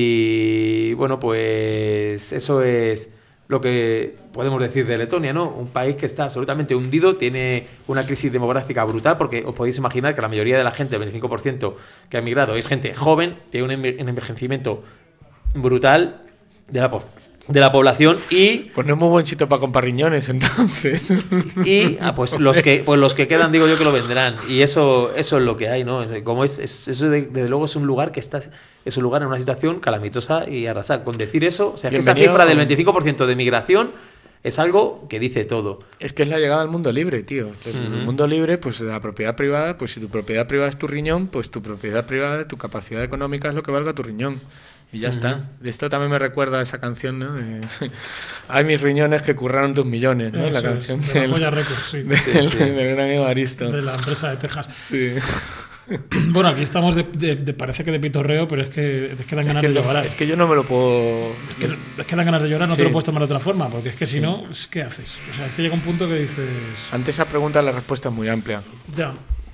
Y bueno, pues eso es lo que podemos decir de Letonia, ¿no? Un país que está absolutamente hundido, tiene una crisis demográfica brutal, porque os podéis imaginar que la mayoría de la gente, el veinticinco por ciento que ha emigrado, es gente joven, tiene un enve- un envejecimiento brutal de la, po- de la población y Pues no es muy buen sitio para comprar riñones, entonces. y ah, pues los que pues los que quedan digo yo que lo vendrán y eso eso es lo que hay, no Es- como es, es- eso de- desde luego es un lugar que está es un lugar en una situación calamitosa y arrasar. Con decir eso, o sea, que esa Bienvenido- cifra del veinticinco por ciento de migración es algo que dice todo. Es que es la llegada al mundo libre, tío. El Ujú. mundo libre, pues la propiedad privada, pues si tu propiedad privada es tu riñón, pues tu propiedad privada, tu capacidad económica es lo que valga tu riñón. Y ya está. Esto también me recuerda a esa canción, ¿no? De, hay mis riñones que curraron tus millones, ¿no? La Eso es, canción de la del, Polla Records, sí, del, Sí, sí. del gran Evaristo. de la empresa de Texas. Sí. Bueno, aquí estamos de, de- de- parece que de pitorreo, pero es que, es que dan Es ganas que, de lo- llorar. es que yo no me lo puedo... Es que, es que dan ganas de llorar, no Sí. te lo puedes tomar de otra forma, porque es que si no, ¿qué haces? O sea, es que llega un punto que dices, Ante esa pregunta la respuesta es muy amplia. ya,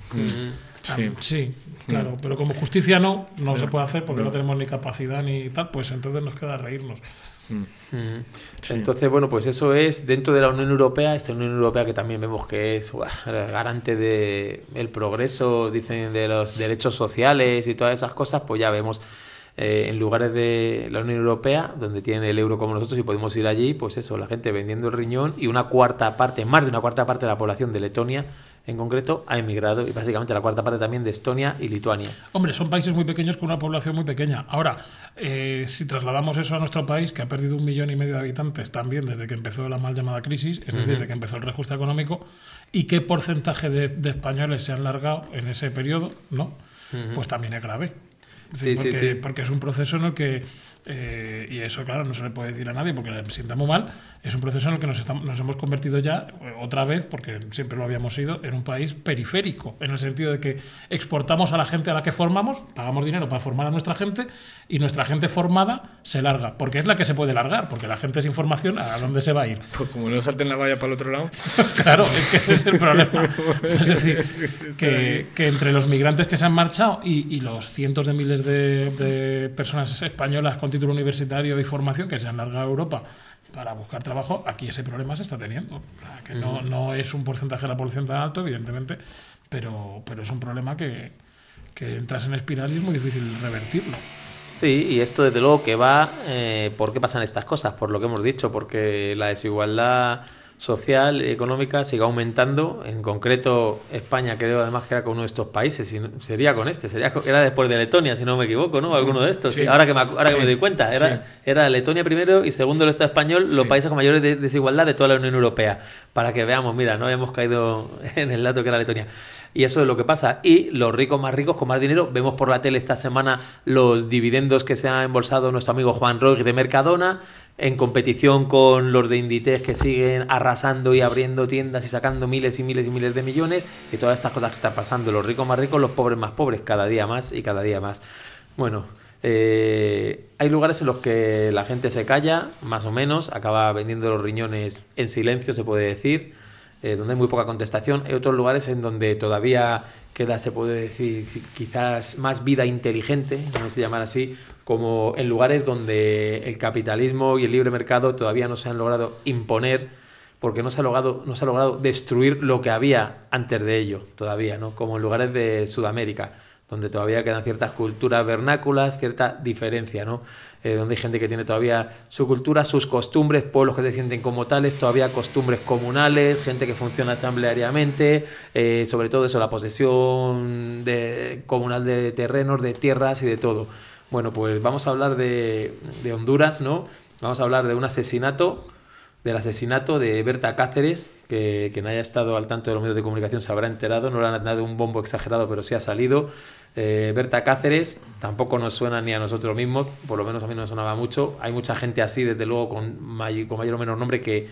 Sí. ah, sí, claro, pero como justicia no, no se puede hacer porque no. tenemos ni capacidad ni tal, pues entonces nos queda reírnos. Ujú. Sí. Entonces, bueno, pues eso es dentro de la Unión Europea, esta Unión Europea que también vemos que es buah, garante de el progreso, dicen, de los derechos sociales y todas esas cosas, pues ya vemos eh, en lugares de la Unión Europea, donde tienen el euro como nosotros y podemos ir allí, pues eso, la gente vendiendo el riñón y una cuarta parte, más de una cuarta parte de la población de Letonia en concreto ha emigrado y prácticamente la cuarta parte también de Estonia y Lituania. Hombre, son países muy pequeños con una población muy pequeña. Ahora, eh, si trasladamos eso a nuestro país, que ha perdido un millón y medio de habitantes también desde que empezó la mal llamada crisis, es decir, desde que empezó el reajuste económico, y qué porcentaje de, de españoles se han largado en ese periodo, ¿no? Ujú. Pues también es grave. Es Sí, decir, sí, porque, sí. porque es un proceso en el que, eh, y eso claro, no se le puede decir a nadie porque le sienta muy mal, es un proceso en el que nos, estamos, nos hemos convertido ya, eh, otra vez, porque siempre lo habíamos sido, en un país periférico, en el sentido de que exportamos a la gente a la que formamos, pagamos dinero para formar a nuestra gente y nuestra gente formada se larga, porque es la que se puede largar, porque la gente sin formación, ¿a dónde se va a ir? Pues como no salten la valla para el otro lado. Claro, es que ese es el problema. Es decir, que, que entre los migrantes que se han marchado y, y los cientos de miles de, de personas españolas con título universitario y formación que se han largado a Europa para buscar trabajo, aquí ese problema se está teniendo. O sea, que no, no es un porcentaje de la población tan alto, evidentemente, pero, pero es un problema que, que entras en espiral y es muy difícil revertirlo. Sí, y esto desde luego que va, eh, ¿por qué pasan estas cosas? Por lo que hemos dicho, porque la desigualdad social y económica sigue aumentando. En concreto, España creo además que era con uno de estos países, y no- sería con este, sería con- era después de Letonia, si no me equivoco, ¿no? Alguno de estos. Sí. Sí, ahora que me, acu- ahora que Sí. me doy cuenta, era, Sí. era Letonia primero y segundo el Estado español, los Sí. países con mayores de- desigualdad de toda la Unión Europea. Para que veamos, mira, no habíamos caído en el dato que era Letonia. Y eso es lo que pasa. Y los ricos más ricos con más dinero. Vemos por la tele esta semana los dividendos que se ha embolsado nuestro amigo Juan Roig de Mercadona, en competición con los de Inditex que siguen arrasando y abriendo tiendas y sacando miles y miles y miles de millones. Y todas estas cosas que están pasando. Los ricos más ricos, los pobres más pobres, cada día más y cada día más. Bueno, eh, hay lugares en los que la gente se calla, más o menos, acaba vendiendo los riñones en silencio, se puede decir. Eh, donde hay muy poca contestación. Hay otros lugares en donde todavía queda, se puede decir, si- quizás más vida inteligente, no se llamar así, como en lugares donde el capitalismo y el libre mercado todavía no se han logrado imponer, porque no se ha logrado, no se ha logrado destruir lo que había antes de ello, todavía, ¿no? Como en lugares de Sudamérica, donde todavía quedan ciertas culturas vernáculas, cierta diferencia, ¿no? Eh, donde hay gente que tiene todavía su cultura, sus costumbres, pueblos que se sienten como tales, todavía costumbres comunales, gente que funciona asambleariamente, eh, sobre todo eso, la posesión de, comunal de terrenos, de tierras y de todo. Bueno, pues vamos a hablar de, de Honduras, ¿no? Vamos a hablar de un asesinato, del asesinato de Berta Cáceres, que quien haya estado al tanto de los medios de comunicación se habrá enterado, no le han dado un bombo exagerado, pero sí ha salido. Eh, Berta Cáceres tampoco nos suena ni a nosotros mismos, por lo menos a mí no me sonaba mucho. Hay mucha gente así, desde luego, con, may- con mayor o menor nombre que,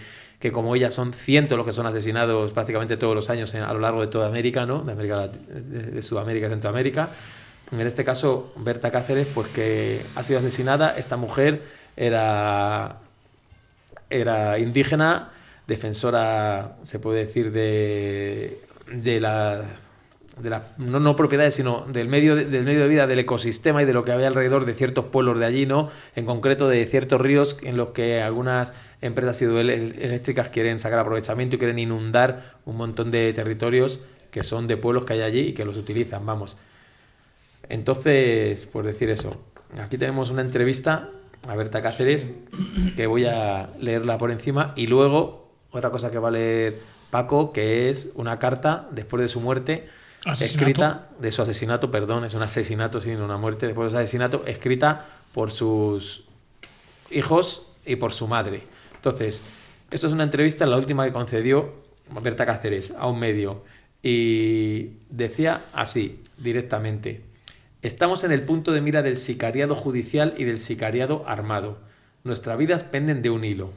que como ella son cientos los que son asesinados prácticamente todos los años en, a lo largo de toda América, ¿no? De, América, de, de Sudamérica y Centroamérica. En este caso, Berta Cáceres, pues que ha sido asesinada. Esta mujer era, era indígena, defensora, se puede decir, de, de la... de la no, no propiedades, sino del medio de, del medio de vida, del ecosistema y de lo que había alrededor de ciertos pueblos de allí, ¿no? En concreto de ciertos ríos en los que algunas empresas hidroeléctricas quieren sacar aprovechamiento y quieren inundar un montón de territorios que son de pueblos que hay allí y que los utilizan, vamos. Entonces, por decir eso, aquí tenemos una entrevista a Berta Cáceres que voy a leerla por encima y luego otra cosa que va a leer Paco, que es una carta después de su muerte, ¿Asesinato? escrita, de su asesinato, perdón, es un asesinato sin una muerte, después de su asesinato, escrita por sus hijos y por su madre. Entonces, esto es una entrevista, la última que concedió Berta Cáceres a un medio, y decía así, directamente: estamos en el punto de mira del sicariado judicial y del sicariado armado. Nuestras vidas penden de un hilo.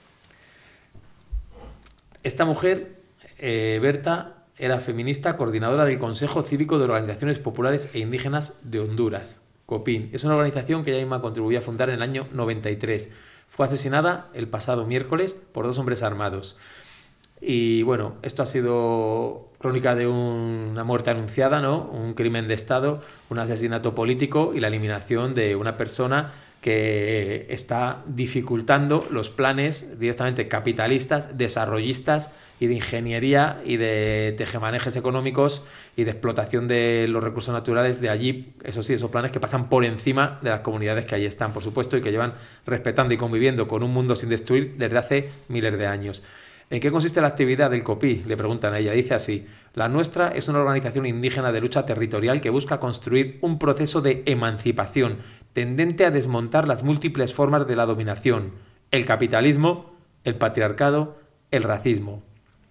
Esta mujer, eh, Berta, era feminista, coordinadora del Consejo Cívico de Organizaciones Populares e Indígenas de Honduras, COPIN. Es una organización que ella misma contribuyó a fundar en el año noventa y tres. Fue asesinada el pasado miércoles por dos hombres armados. Y bueno, esto ha sido crónica de un, una muerte anunciada, ¿no? Un crimen de Estado, un asesinato político y la eliminación de una persona que está dificultando los planes directamente capitalistas, desarrollistas y de ingeniería y de tejemanejes económicos y de explotación de los recursos naturales de allí, eso sí, esos planes que pasan por encima de las comunidades que allí están, por supuesto, y que llevan respetando y conviviendo con un mundo sin destruir desde hace miles de años. ¿En qué consiste la actividad del COPI?, le preguntan a ella. Dice así: la nuestra es una organización indígena de lucha territorial que busca construir un proceso de emancipación tendente a desmontar las múltiples formas de la dominación, el capitalismo, el patriarcado, el racismo.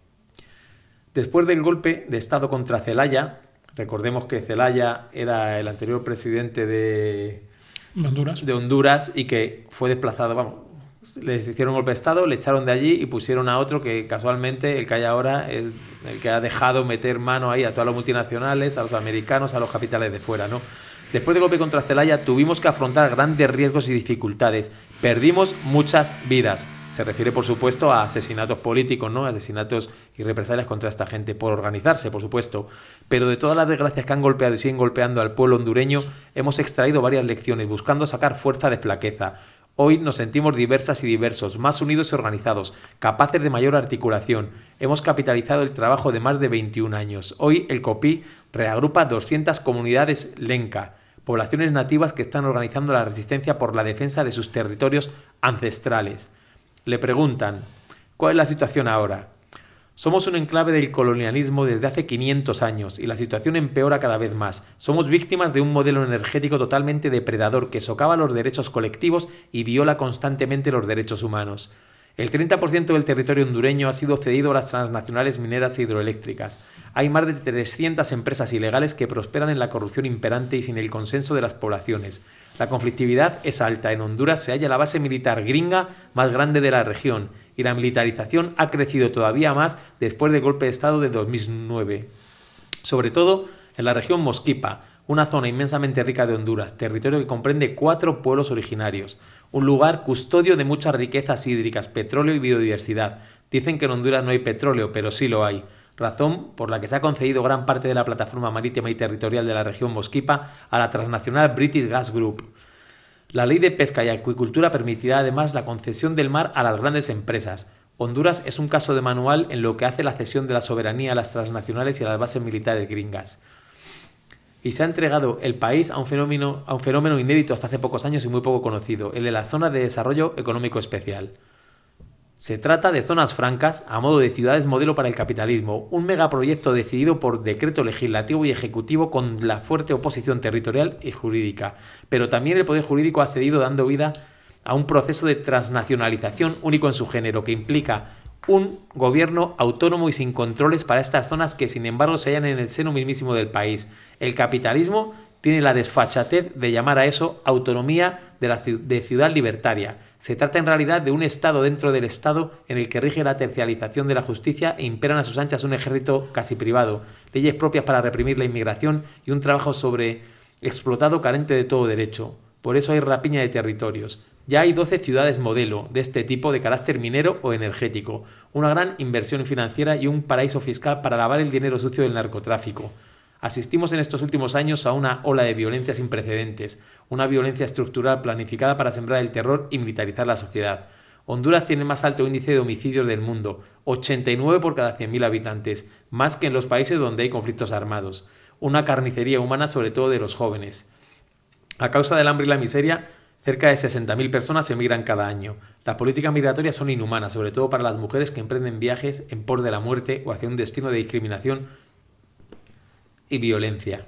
Después del golpe de Estado contra Zelaya, recordemos que Zelaya era el anterior presidente de, de Honduras. de Honduras y que fue desplazado, vamos, les hicieron un golpe de Estado, le echaron de allí y pusieron a otro que casualmente el que hay ahora es el que ha dejado meter mano ahí a todas las multinacionales, a los americanos, a los capitales de fuera, ¿no? Después del golpe contra Zelaya tuvimos que afrontar grandes riesgos y dificultades. Perdimos muchas vidas. Se refiere, por supuesto, a asesinatos políticos, ¿no? Asesinatos y represalias contra esta gente por organizarse, por supuesto. Pero de todas las desgracias que han golpeado y siguen golpeando al pueblo hondureño, hemos extraído varias lecciones, buscando sacar fuerza de flaqueza. Hoy nos sentimos diversas y diversos, más unidos y organizados, capaces de mayor articulación. Hemos capitalizado el trabajo de más de veintiún años. Hoy el COPI reagrupa doscientas comunidades lenca, poblaciones nativas que están organizando la resistencia por la defensa de sus territorios ancestrales. Le preguntan: ¿cuál es la situación ahora? Somos un enclave del colonialismo desde hace quinientos años y la situación empeora cada vez más. Somos víctimas de un modelo energético totalmente depredador que socava los derechos colectivos y viola constantemente los derechos humanos. El treinta por ciento del territorio hondureño ha sido cedido a las transnacionales mineras e hidroeléctricas. Hay más de trescientas empresas ilegales que prosperan en la corrupción imperante y sin el consenso de las poblaciones. La conflictividad es alta. En Honduras se halla la base militar gringa más grande de la región y la militarización ha crecido todavía más después del golpe de Estado de dos mil nueve. Sobre todo en la región Mosquipa, una zona inmensamente rica de Honduras, territorio que comprende cuatro pueblos originarios, un lugar custodio de muchas riquezas hídricas, petróleo y biodiversidad. Dicen que en Honduras no hay petróleo, pero sí lo hay, razón por la que se ha concedido gran parte de la plataforma marítima y territorial de la región Mosquipa a la transnacional British Gas Group. La ley de pesca y acuicultura permitirá además la concesión del mar a las grandes empresas. Honduras es un caso de manual en lo que hace la cesión de la soberanía a las transnacionales y a las bases militares gringas. Y se ha entregado el país a un fenómeno, a un fenómeno inédito hasta hace pocos años y muy poco conocido, el de la zona de desarrollo económico especial. Se trata de zonas francas a modo de ciudades modelo para el capitalismo, un megaproyecto decidido por decreto legislativo y ejecutivo con la fuerte oposición territorial y jurídica. Pero también el poder jurídico ha cedido dando vida a un proceso de transnacionalización único en su género que implica un gobierno autónomo y sin controles para estas zonas que sin embargo se hallan en el seno mismísimo del país. El capitalismo tiene la desfachatez de llamar a eso autonomía de, la, de ciudad libertaria. Se trata en realidad de un Estado dentro del Estado en el que rige la tercialización de la justicia e imperan a sus anchas un ejército casi privado, leyes propias para reprimir la inmigración y un trabajo sobreexplotado carente de todo derecho. Por eso hay rapiña de territorios. Ya hay doce ciudades modelo de este tipo de carácter minero o energético, una gran inversión financiera y un paraíso fiscal para lavar el dinero sucio del narcotráfico. Asistimos en estos últimos años a una ola de violencia sin precedentes, una violencia estructural planificada para sembrar el terror y militarizar la sociedad. Honduras tiene el más alto índice de homicidios del mundo, ochenta y nueve por cada cien mil habitantes, más que en los países donde hay conflictos armados. Una carnicería humana sobre todo de los jóvenes. A causa del hambre y la miseria, cerca de sesenta mil personas emigran cada año. Las políticas migratorias son inhumanas, sobre todo para las mujeres que emprenden viajes en pos de la muerte o hacia un destino de discriminación y violencia.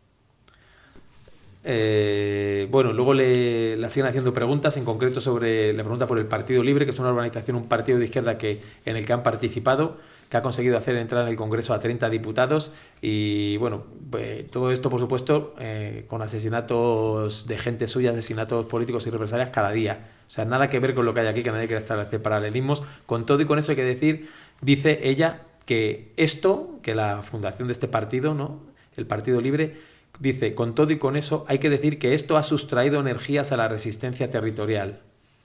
Eh, bueno, luego le, le siguen haciendo preguntas, en concreto sobre la pregunta por el Partido Libre, que es una organización, un partido de izquierda que, en el que han participado, que ha conseguido hacer entrar en el Congreso a treinta diputados y, bueno, pues, todo esto, por supuesto, eh, con asesinatos de gente suya, asesinatos políticos y represalias cada día. O sea, nada que ver con lo que hay aquí, que nadie quiere establecer paralelismos. Con todo y con eso hay que decir, dice ella, que esto, que la fundación de este partido, ¿no?, el Partido Libre, dice, con todo y con eso hay que decir que esto ha sustraído energías a la resistencia territorial.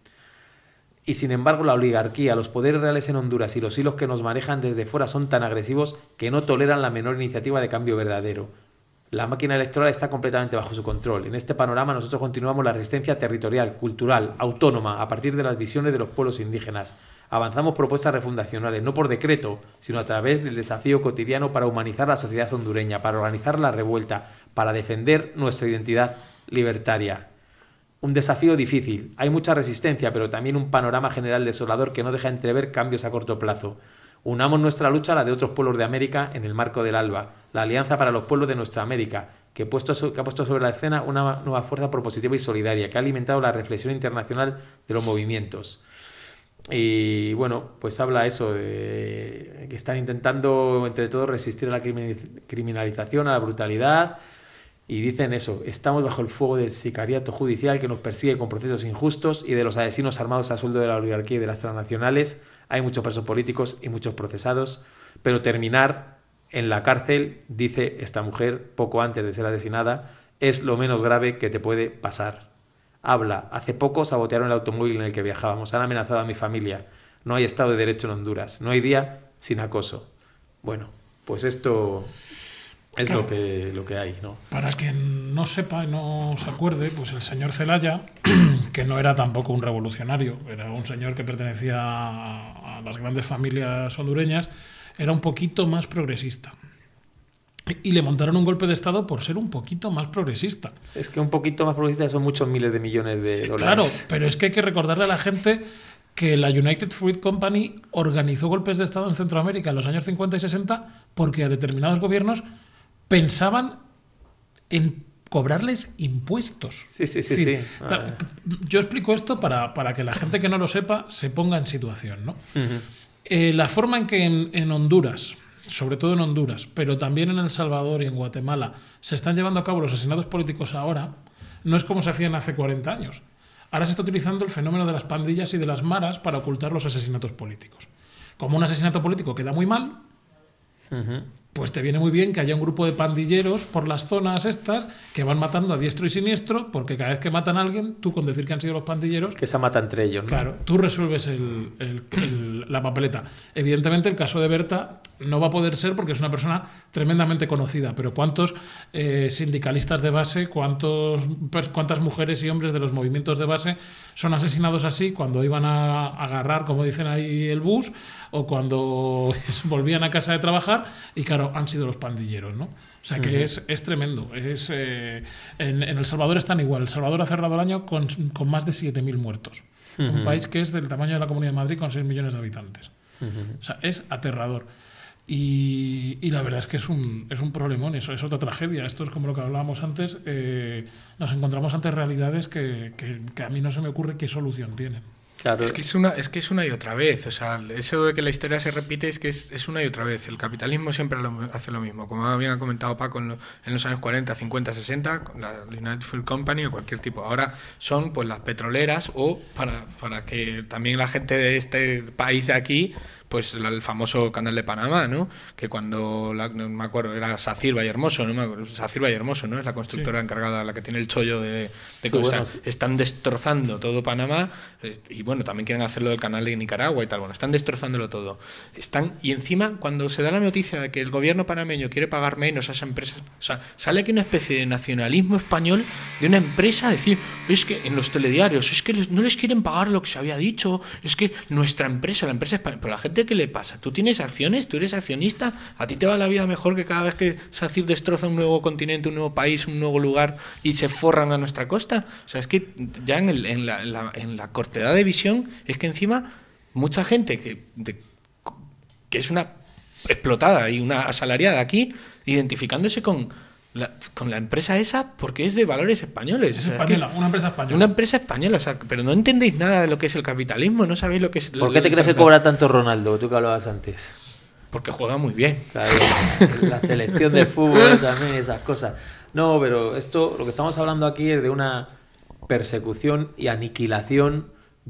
Y sin embargo la oligarquía, los poderes reales en Honduras y los hilos que nos manejan desde fuera son tan agresivos que no toleran la menor iniciativa de cambio verdadero. La máquina electoral está completamente bajo su control. En este panorama nosotros continuamos la resistencia territorial, cultural, autónoma, a partir de las visiones de los pueblos indígenas. Avanzamos propuestas refundacionales, no por decreto, sino a través del desafío cotidiano para humanizar la sociedad hondureña, para organizar la revuelta, para defender nuestra identidad libertaria. Un desafío difícil. Hay mucha resistencia, pero también un panorama general desolador que no deja entrever cambios a corto plazo. Unamos nuestra lucha a la de otros pueblos de América en el marco del ALBA, la Alianza para los Pueblos de Nuestra América, que, puesto, que ha puesto sobre la escena una nueva fuerza propositiva y solidaria, que ha alimentado la reflexión internacional de los movimientos. Y bueno, pues habla eso, de que están intentando entre todos resistir a la criminalización, a la brutalidad, y dicen eso, estamos bajo el fuego del sicariato judicial que nos persigue con procesos injustos y de los asesinos armados a sueldo de la oligarquía y de las transnacionales. Hay muchos presos políticos y muchos procesados, pero terminar en la cárcel, dice esta mujer poco antes de ser asesinada, es lo menos grave que te puede pasar. Habla, hace poco sabotearon el automóvil en el que viajábamos, han amenazado a mi familia, no hay Estado de Derecho en Honduras, no hay día sin acoso. Bueno, pues esto es claro, lo que lo que hay, ¿no? Para quien no sepa y no se acuerde, pues el señor Zelaya, que no era tampoco un revolucionario, era un señor que pertenecía a, a las grandes familias hondureñas, era un poquito más progresista. Y le montaron un golpe de Estado por ser un poquito más progresista. Es que un poquito más progresista son muchos miles de millones de dólares. Claro, pero es que hay que recordarle a la gente que la United Fruit Company organizó golpes de Estado en Centroamérica en los años cincuenta y sesenta porque a determinados gobiernos pensaban en cobrarles impuestos. Sí, sí, sí. Es decir, sí. Ah. Yo explico esto para, para que la gente que no lo sepa se ponga en situación, ¿no? Uh-huh. Eh, la forma en que en, en Honduras, sobre todo en Honduras, pero también en El Salvador y en Guatemala, se están llevando a cabo los asesinatos políticos ahora, no es como se hacían hace cuarenta años. Ahora se está utilizando el fenómeno de las pandillas y de las maras para ocultar los asesinatos políticos. Como un asesinato político queda muy mal, uh-huh. pues te viene muy bien que haya un grupo de pandilleros por las zonas estas que van matando a diestro y siniestro, porque cada vez que matan a alguien, tú con decir que han sido los pandilleros... Que se mata entre ellos, ¿no? Claro, tú resuelves el, el, el, la papeleta. Evidentemente el caso de Berta no va a poder ser porque es una persona tremendamente conocida, pero ¿cuántos eh, sindicalistas de base, cuántos, cuántas mujeres y hombres de los movimientos de base son asesinados así cuando iban a agarrar, como dicen ahí, el bus o cuando volvían a casa de trabajar y claro, han sido los pandilleros, ¿no? O sea que uh-huh. es, es tremendo. Es, eh, en, en El Salvador están igual. El Salvador ha cerrado el año con, con más de siete mil muertos. Uh-huh. Un país que es del tamaño de la Comunidad de Madrid con seis millones de habitantes. Uh-huh. O sea, es aterrador. Y, y la verdad es que es un, es un problemón, eso es otra tragedia. Esto es como lo que hablábamos antes. Eh, nos encontramos ante realidades que, que, que a mí no se me ocurre qué solución tienen. Claro. Es que es una, es que es una y otra vez. O sea, eso de que la historia se repite es que es, es una y otra vez. El capitalismo siempre lo, hace lo mismo. Como había comentado Paco en, lo, en los años cuarenta, cincuenta, sesenta, la United Fruit Company o cualquier tipo. Ahora son pues las petroleras o para, para que también la gente de este país de aquí, pues el famoso canal de Panamá, ¿no? Que cuando, la, no me acuerdo, era Sacir Vallehermoso, no me acuerdo, Sacir Vallehermoso, ¿no? Es la constructora sí. encargada, la que tiene el chollo de, de sí, cosas. Bueno, sí. Están destrozando todo Panamá y bueno, también quieren hacerlo del canal de Nicaragua y tal. Bueno, están destrozándolo todo. Están, y encima, cuando se da la noticia de que el gobierno panameño quiere pagar menos a esas empresas, o sea, sale aquí una especie de nacionalismo español de una empresa a decir, es que en los telediarios, es que les, no les quieren pagar lo que se había dicho, es que nuestra empresa, la empresa española, pero la gente, ¿qué le pasa? ¿Tú tienes acciones? ¿Tú eres accionista? ¿A ti te va la vida mejor que cada vez que SACIR destroza un nuevo continente, un nuevo país, un nuevo lugar y se forran a nuestra costa? O sea, es que ya en, el, en, la, en, la, en la cortedad de visión es que encima mucha gente que, de, que es una explotada y una asalariada aquí, identificándose con la, con la empresa esa porque es de valores españoles. Es o sea, española, es que es una empresa española. Una empresa española, o sea, pero no entendéis nada de lo que es el capitalismo, no sabéis lo que es... ¿Por qué te crees que cobra tanto Ronaldo? Tú que hablabas antes. Porque juega muy bien. Claro, la selección de fútbol también, esas cosas. No, pero esto, lo que estamos hablando aquí es de una persecución y aniquilación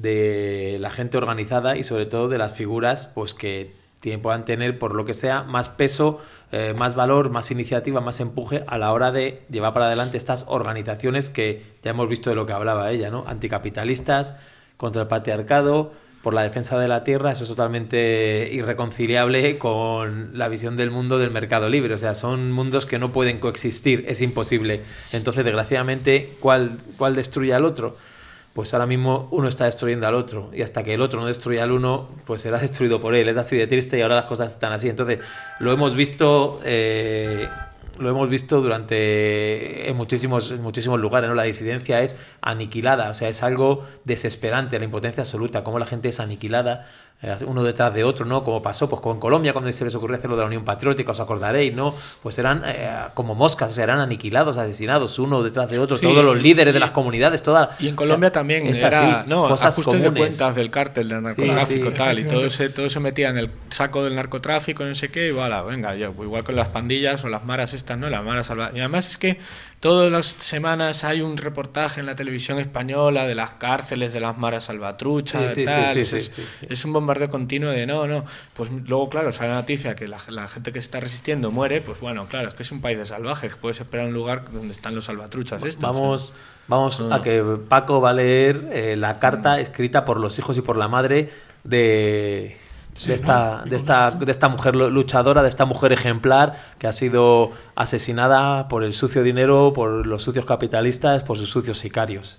de la gente organizada y sobre todo de las figuras pues que puedan tener, por lo que sea, más peso, eh, más valor, más iniciativa, más empuje a la hora de llevar para adelante estas organizaciones que ya hemos visto de lo que hablaba ella, ¿no? Anticapitalistas, contra el patriarcado, por la defensa de la tierra. Eso es totalmente irreconciliable con la visión del mundo del mercado libre. O sea, son mundos que no pueden coexistir, es imposible. Entonces, desgraciadamente, ¿cuál, cuál destruye al otro? Pues ahora mismo uno está destruyendo al otro, y hasta que el otro no destruya al uno, pues será destruido por él. Es así de triste y ahora las cosas están así. Entonces, lo hemos visto... Eh, lo hemos visto durante en muchísimos, en muchísimos lugares, ¿no? La disidencia es aniquilada, o sea, es algo desesperante, la impotencia absoluta, cómo la gente es aniquilada, eh, uno detrás de otro, ¿no? Como pasó pues con Colombia cuando se les ocurrió hacer lo de la Unión Patriótica, os acordaréis, ¿no? Pues eran eh, como moscas, o sea, eran aniquilados, asesinados, uno detrás de otro, sí, todos los líderes y, de las comunidades, toda... Y en Colombia, o sea, también era, así, no, ajustes comunes. de cuentas del cártel, del narcotráfico, sí, sí, tal, y todo se, todo se metía en el saco del narcotráfico, no sé qué, y voilà, venga, yo, igual con las pandillas o las maras estas, ¿no? Las maras salvajes. Y además es que todas las semanas hay un reportaje en la televisión española de las cárceles de las maras salvatruchas, sí, sí, tal. Sí, sí, es, sí, sí, sí. es un bombardeo continuo de no, no. Pues luego, claro, sale la noticia que la, la gente que está resistiendo muere, pues bueno, claro, es que es un país de salvajes, puedes esperar un lugar donde están los salvatruchas estos. Vamos, vamos no. a que Paco va a leer eh, la carta escrita por los hijos y por la madre de... Sí, de esta, ¿no? de esta, de esta mujer luchadora, de esta mujer ejemplar que ha sido asesinada por el sucio dinero, por los sucios capitalistas, por sus sucios sicarios.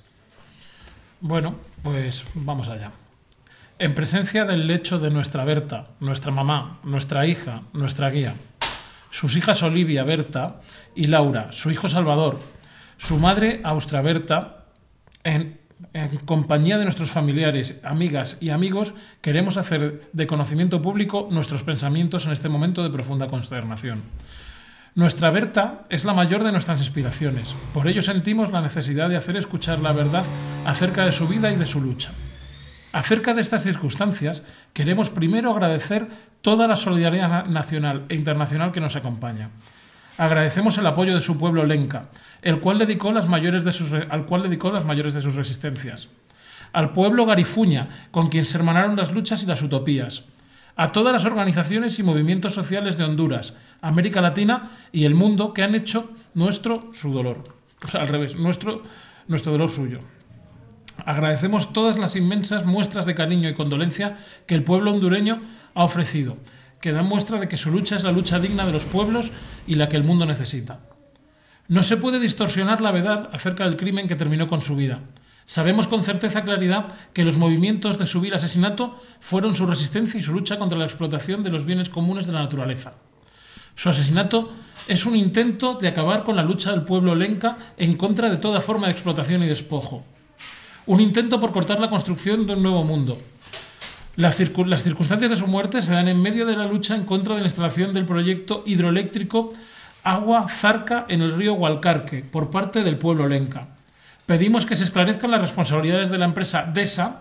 Bueno, pues vamos allá. En presencia del lecho de nuestra Berta, nuestra mamá, nuestra hija, nuestra guía, sus hijas Olivia, Berta y Laura, su hijo Salvador, su madre Austra Berta, en En compañía de nuestros familiares, amigas y amigos, queremos hacer de conocimiento público nuestros pensamientos en este momento de profunda consternación. Nuestra Berta es la mayor de nuestras inspiraciones. Por ello sentimos la necesidad de hacer escuchar la verdad acerca de su vida y de su lucha. Acerca de estas circunstancias, queremos primero agradecer toda la solidaridad nacional e internacional que nos acompaña. Agradecemos el apoyo de su pueblo lenca, el cual dedicó las mayores de sus, al cual dedicó las mayores de sus resistencias. Al pueblo garifuña, con quien se hermanaron las luchas y las utopías. A todas las organizaciones y movimientos sociales de Honduras, América Latina y el mundo que han hecho nuestro su dolor. O sea, al revés, nuestro, nuestro dolor suyo. Agradecemos todas las inmensas muestras de cariño y condolencia que el pueblo hondureño ha ofrecido, que dan muestra de que su lucha es la lucha digna de los pueblos y la que el mundo necesita. No se puede distorsionar la verdad acerca del crimen que terminó con su vida. Sabemos con certeza y claridad que los movimientos de su vil asesinato fueron su resistencia y su lucha contra la explotación de los bienes comunes de la naturaleza. Su asesinato es un intento de acabar con la lucha del pueblo lenca en contra de toda forma de explotación y despojo. Un intento por cortar la construcción de un nuevo mundo. Las, circun- las circunstancias de su muerte se dan en medio de la lucha en contra de la instalación del proyecto hidroeléctrico Agua Zarca en el río Hualcarque por parte del pueblo lenca. Pedimos que se esclarezcan las responsabilidades de la empresa DESA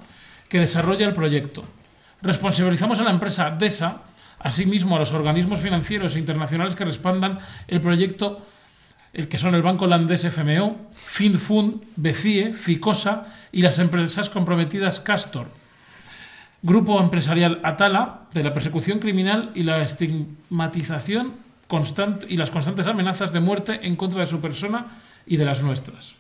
que desarrolla el proyecto. Responsabilizamos a la empresa DESA, asimismo a los organismos financieros e internacionales que respaldan el proyecto, el que son el Banco Holandés F M O, FinFund, BCIE, Ficosa y las empresas comprometidas Castor, Grupo Empresarial Atala, de la persecución criminal y la estigmatización constante y las constantes amenazas de muerte en contra de su persona y de las nuestras.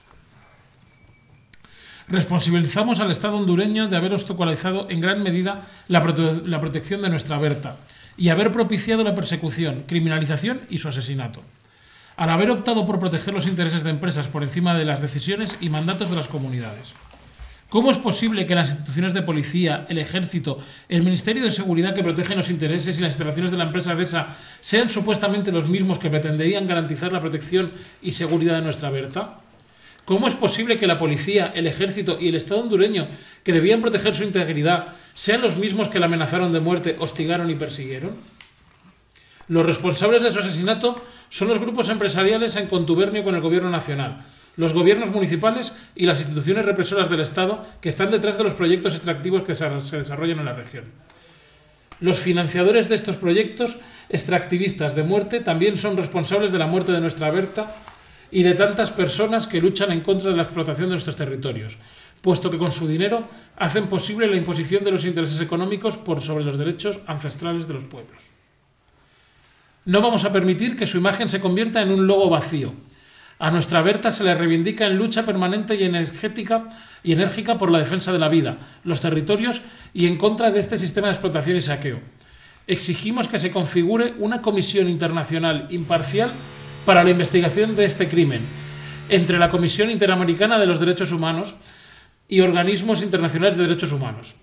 Responsabilizamos al Estado hondureño de haber obstaculizado en gran medida la, prote la protección de nuestra Berta y haber propiciado la persecución, criminalización y su asesinato. Al haber optado por proteger los intereses de empresas por encima de las decisiones y mandatos de las comunidades. ¿Cómo es posible que las instituciones de policía, el ejército, el Ministerio de Seguridad que protegen los intereses y las instalaciones de la empresa DESA sean supuestamente los mismos que pretenderían garantizar la protección y seguridad de nuestra Berta? ¿Cómo es posible que la policía, el ejército y el Estado hondureño, que debían proteger su integridad, sean los mismos que la amenazaron de muerte, hostigaron y persiguieron? Los responsables de su asesinato son los grupos empresariales en contubernio con el gobierno nacional, los gobiernos municipales y las instituciones represoras del Estado que están detrás de los proyectos extractivos que se desarrollan en la región. Los financiadores de estos proyectos extractivistas de muerte también son responsables de la muerte de nuestra Berta y de tantas personas que luchan en contra de la explotación de nuestros territorios, puesto que con su dinero hacen posible la imposición de los intereses económicos por sobre los derechos ancestrales de los pueblos. No vamos a permitir que su imagen se convierta en un logo vacío. A nuestra Berta se le reivindica en lucha permanente y energética y enérgica por la defensa de la vida, los territorios y en contra de este sistema de explotación y saqueo. Exigimos que se configure una comisión internacional imparcial para la investigación de este crimen, entre la Comisión Interamericana de los Derechos Humanos y organismos internacionales de derechos humanos.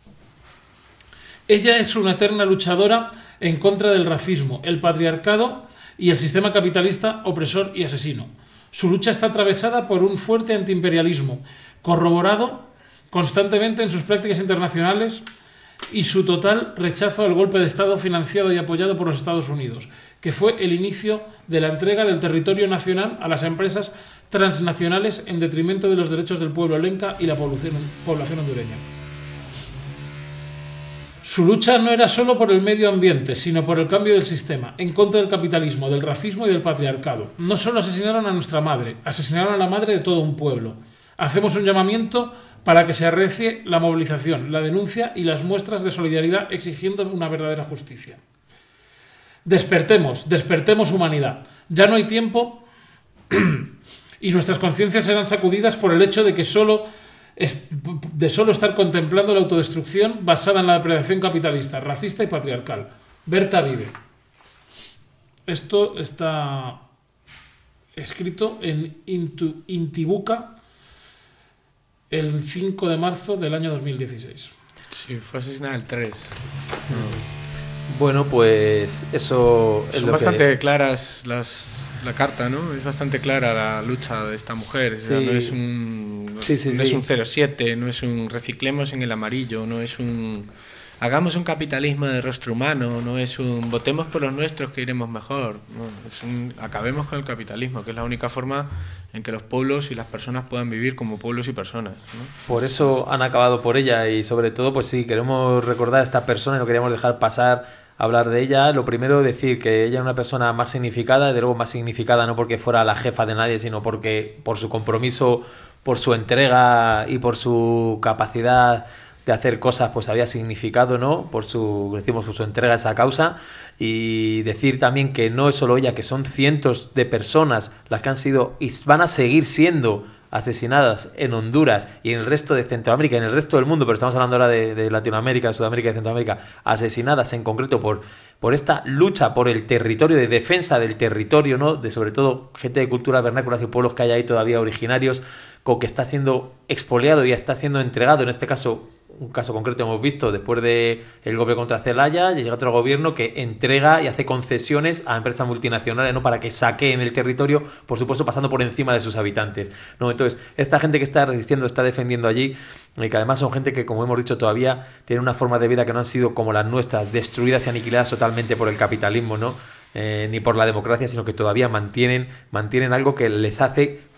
Ella es una eterna luchadora en contra del racismo, el patriarcado y el sistema capitalista opresor y asesino. Su lucha está atravesada por un fuerte antiimperialismo, corroborado constantemente en sus prácticas internacionales y su total rechazo al golpe de Estado financiado y apoyado por los Estados Unidos, que fue el inicio de la entrega del territorio nacional a las empresas transnacionales en detrimento de los derechos del pueblo lenca y la población, población hondureña. Su lucha no era solo por el medio ambiente, sino por el cambio del sistema, en contra del capitalismo, del racismo y del patriarcado. No solo asesinaron a nuestra madre, asesinaron a la madre de todo un pueblo. Hacemos un llamamiento para que se arrecie la movilización, la denuncia y las muestras de solidaridad exigiendo una verdadera justicia. Despertemos, despertemos humanidad. Ya no hay tiempo y nuestras conciencias serán sacudidas por el hecho de que solo de solo estar contemplando la autodestrucción basada en la depredación capitalista, racista y patriarcal. Berta vive. Esto está escrito en Intu, Intibuca el cinco de marzo del año dos mil dieciséis. Sí, fue asesinada el tres. Mm. Bueno, pues eso es Son lo bastante que... claras las... La carta, ¿no? Es bastante clara la lucha de esta mujer. Sí. O sea, no es un, sí, sí, no sí. es un cero siete, no es un reciclemos en el amarillo, no es un hagamos un capitalismo de rostro humano, no es un votemos por los nuestros que iremos mejor. No, es un acabemos con el capitalismo, que es la única forma en que los pueblos y las personas puedan vivir como pueblos y personas, ¿no? Por eso han acabado por ella y sobre todo, pues sí, queremos recordar a esta persona y no queríamos dejar pasar hablar de ella. Lo primero, decir que ella es una persona más significada, de luego más significada no porque fuera la jefa de nadie, sino porque por su compromiso, por su entrega y por su capacidad de hacer cosas, pues había significado, ¿no? Por su, decimos, por su entrega a esa causa. Y decir también que no es solo ella, que son cientos de personas las que han sido y van a seguir siendo asesinadas en Honduras y en el resto de Centroamérica, en el resto del mundo, pero estamos hablando ahora de, de Latinoamérica, de Sudamérica y de Centroamérica, asesinadas en concreto por, por esta lucha por el territorio, de defensa del territorio, ¿no? De sobre todo gente de culturas vernáculas y pueblos que hay ahí todavía originarios, con que está siendo expoliado y está siendo entregado, en este caso, un caso concreto hemos visto, después de el golpe contra Zelaya, llega otro gobierno que entrega y hace concesiones a empresas multinacionales, ¿no? Para que saqueen el territorio, por supuesto pasando por encima de sus habitantes, ¿no? Entonces, esta gente que está resistiendo, está defendiendo allí, y que además son gente que, como hemos dicho, todavía tiene una forma de vida que no han sido como las nuestras, destruidas y aniquiladas totalmente por el capitalismo, ¿no? Eh, ni por la democracia, sino que todavía mantienen, mantienen algo que les hace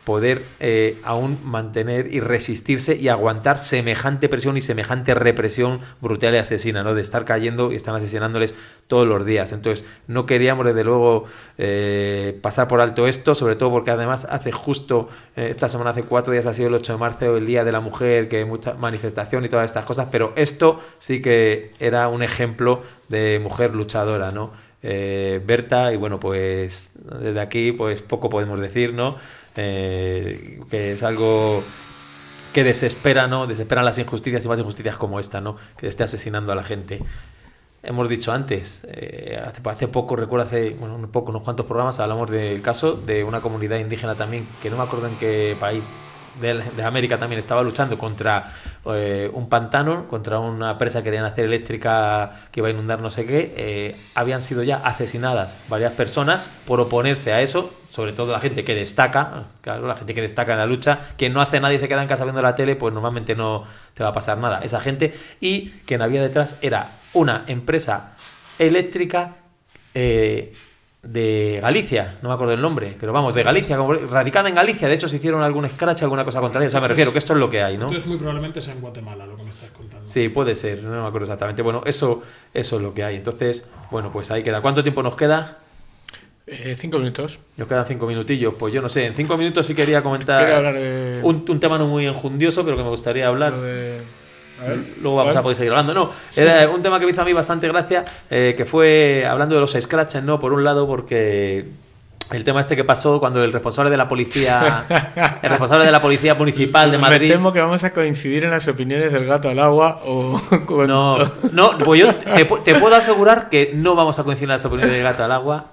poder eh, aún mantener y resistirse y aguantar semejante presión y semejante represión brutal y asesina, ¿no? De estar cayendo y están asesinándoles todos los días. Entonces, no queríamos, desde luego, eh, pasar por alto esto, sobre todo porque además hace justo, eh, esta semana, hace cuatro días, ha sido el ocho de marzo, el Día de la Mujer, que hay mucha manifestación y todas estas cosas, pero esto sí que era un ejemplo de mujer luchadora, ¿no? Eh, Berta, y bueno, pues desde aquí pues poco podemos decir, ¿no? Eh, que es algo que desespera, ¿no? Desesperan las injusticias y más injusticias como esta, ¿no? Que esté asesinando a la gente. Hemos dicho antes, eh, hace, hace poco, recuerdo hace bueno, un poco, unos cuantos programas, hablamos del caso de una comunidad indígena también, que no me acuerdo en qué país de, de América también estaba luchando contra eh, un pantano, contra una presa que querían hacer eléctrica que iba a inundar no sé qué. Eh, habían sido ya asesinadas varias personas por oponerse a eso, sobre todo la gente que destaca, claro, la gente que destaca en la lucha. Quien no hace nada y se queda en casa viendo la tele, pues normalmente no te va a pasar nada. Esa gente, y quien había detrás era una empresa eléctrica eh, de Galicia, no me acuerdo el nombre, pero vamos, de Galicia, como radicada en Galicia. De hecho, se hicieron algún scratch, alguna cosa contraria. O sea, me refiero que esto es lo que hay, ¿no? Entonces, muy probablemente sea en Guatemala lo que me estás contando. Sí, puede ser, no me acuerdo exactamente. Bueno, eso, eso es lo que hay. Entonces, bueno, pues ahí queda. ¿Cuánto tiempo nos queda? Eh, cinco minutos. Nos quedan cinco minutillos. Pues yo no sé, en cinco minutos sí quería comentar Quería hablar de... un, un tema no muy enjundioso, pero que me gustaría hablar. Lo de... A ver, Luego vamos ¿cuál? a poder seguir hablando. No, era un tema que me hizo a mí bastante gracia, eh, que fue hablando de los scratches, ¿no? Por un lado, porque el tema este que pasó cuando el responsable de la policía, el responsable de la policía municipal de Madrid. Me temo que vamos a coincidir en las opiniones del gato al agua o con... No, no, pues yo te, te puedo asegurar que no vamos a coincidir en las opiniones del gato al agua.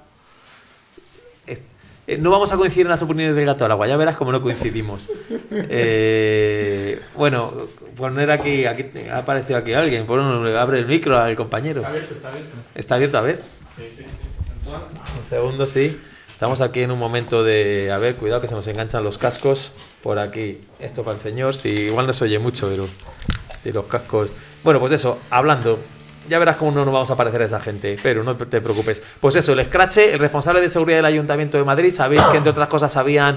No vamos a coincidir en las opiniones del gato al agua, ya verás cómo no coincidimos. Eh, bueno, poner aquí, aquí ha aparecido aquí alguien, por uno, abre el micro al compañero. Está abierto, está abierto. Está abierto, a ver. Sí, sí. Un segundo, sí. Estamos aquí en un momento de... A ver, cuidado que se nos enganchan los cascos por aquí. Esto para el señor, sí, igual no se oye mucho, pero... Sí, los cascos... Bueno, pues eso, hablando... Ya verás cómo no nos vamos a parecer a esa gente, pero no te preocupes. Pues eso, el Scratch, el responsable de seguridad del Ayuntamiento de Madrid, sabéis que entre otras cosas habían,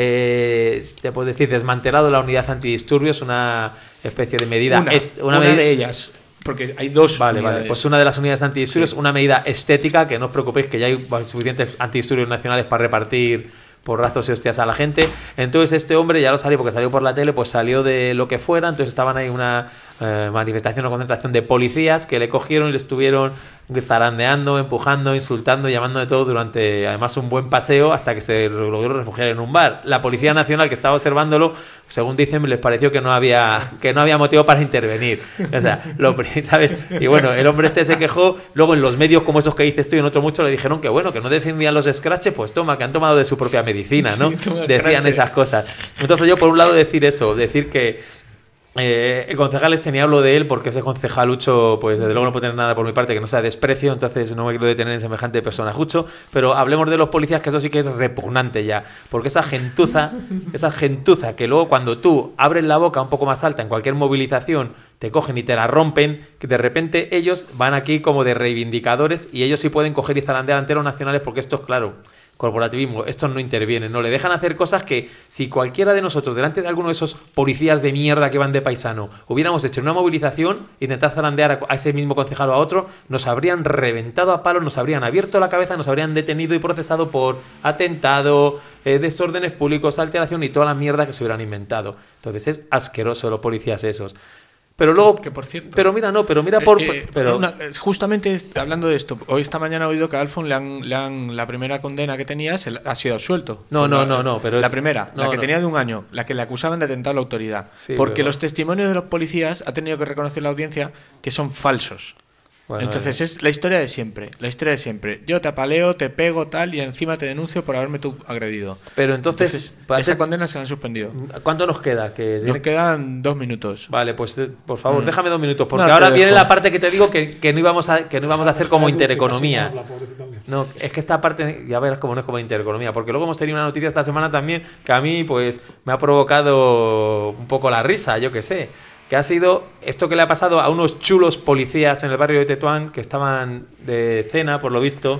eh, te puedo decir, desmantelado la unidad antidisturbios, una especie de medida... Una, est- una, medida, de ellas, porque hay dos Vale, unidades. vale, pues una de las unidades antidisturbios, Sí. una medida estética, que no os preocupéis que ya hay suficientes antidisturbios nacionales para repartir porrazos y hostias a la gente. Entonces este hombre ya lo salió porque salió por la tele, pues salió de lo que fuera. Entonces estaban ahí una eh, manifestación o concentración de policías que le cogieron y le estuvieron zarandeando, empujando, insultando, llamando de todo durante además un buen paseo hasta que se logró refugiar en un bar. La Policía Nacional, que estaba observándolo, según dicen, les pareció que no había que no había motivo para intervenir. O sea, lo, ¿sabes? Y bueno, el hombre este se quejó. Luego en los medios como esos que dices tú y en otro mucho le dijeron que bueno, que no defendían los scratches, pues toma, que han tomado de su propia medicina, ¿no? Sí, toma Decían scratches. esas cosas. Entonces yo por un lado decir eso, decir que Eh, el concejal este, ni hablo de él porque ese concejalucho, pues desde luego no puede tener nada por mi parte que no sea desprecio, entonces no me quiero detener en semejante personajucho, pero hablemos de los policías, que eso sí que es repugnante ya, porque esa gentuza, esa gentuza que luego cuando tú abres la boca un poco más alta en cualquier movilización te cogen y te la rompen, que de repente ellos van aquí como de reivindicadores y ellos sí pueden coger y zarandear ante los nacionales porque esto es claro. Corporativismo, estos no intervienen, no le dejan hacer cosas que si cualquiera de nosotros, delante de alguno de esos policías de mierda que van de paisano, hubiéramos hecho una movilización, intentar zarandear a, a ese mismo concejal o a otro, nos habrían reventado a palos, nos habrían abierto la cabeza, nos habrían detenido y procesado por atentado, eh, desórdenes públicos, alteración y toda la mierda que se hubieran inventado. Entonces es asqueroso los policías esos. Pero luego, que por cierto, pero mira, no, pero mira por, eh, eh, pero una- justamente hablando de esto, hoy esta mañana he oído que a Alfon le han, le han la primera condena que tenía se la- ha sido absuelto. No, no, La- no, no, pero la es- primera, no, la que no. tenía de un año, la que le acusaban de atentado a la autoridad, Sí, porque pero- los testimonios de los policías ha tenido que reconocer la audiencia que son falsos. bueno, Entonces eh, es la historia de siempre, la historia de siempre. Yo te apaleo, te pego tal y encima te denuncio por haberme tú agredido. pero entonces, Entonces, para esa hacer- condena se la han suspendido. ¿cuánto nos queda? Que Nos quedan dos minutos. Vale, pues eh, por favor, Mm. déjame dos minutos, porque No, te ahora dejo. viene la parte que te digo que, que no íbamos a que no íbamos a hacer como intereconomía. La pobrecita mía. No, es que esta parte, ya verás cómo no es como intereconomía, porque luego hemos tenido una noticia esta semana también que a mí pues me ha provocado un poco la risa, yo qué sé, que ha sido esto que le ha pasado a unos chulos policías en el barrio de Tetuán que estaban de cena, por lo visto,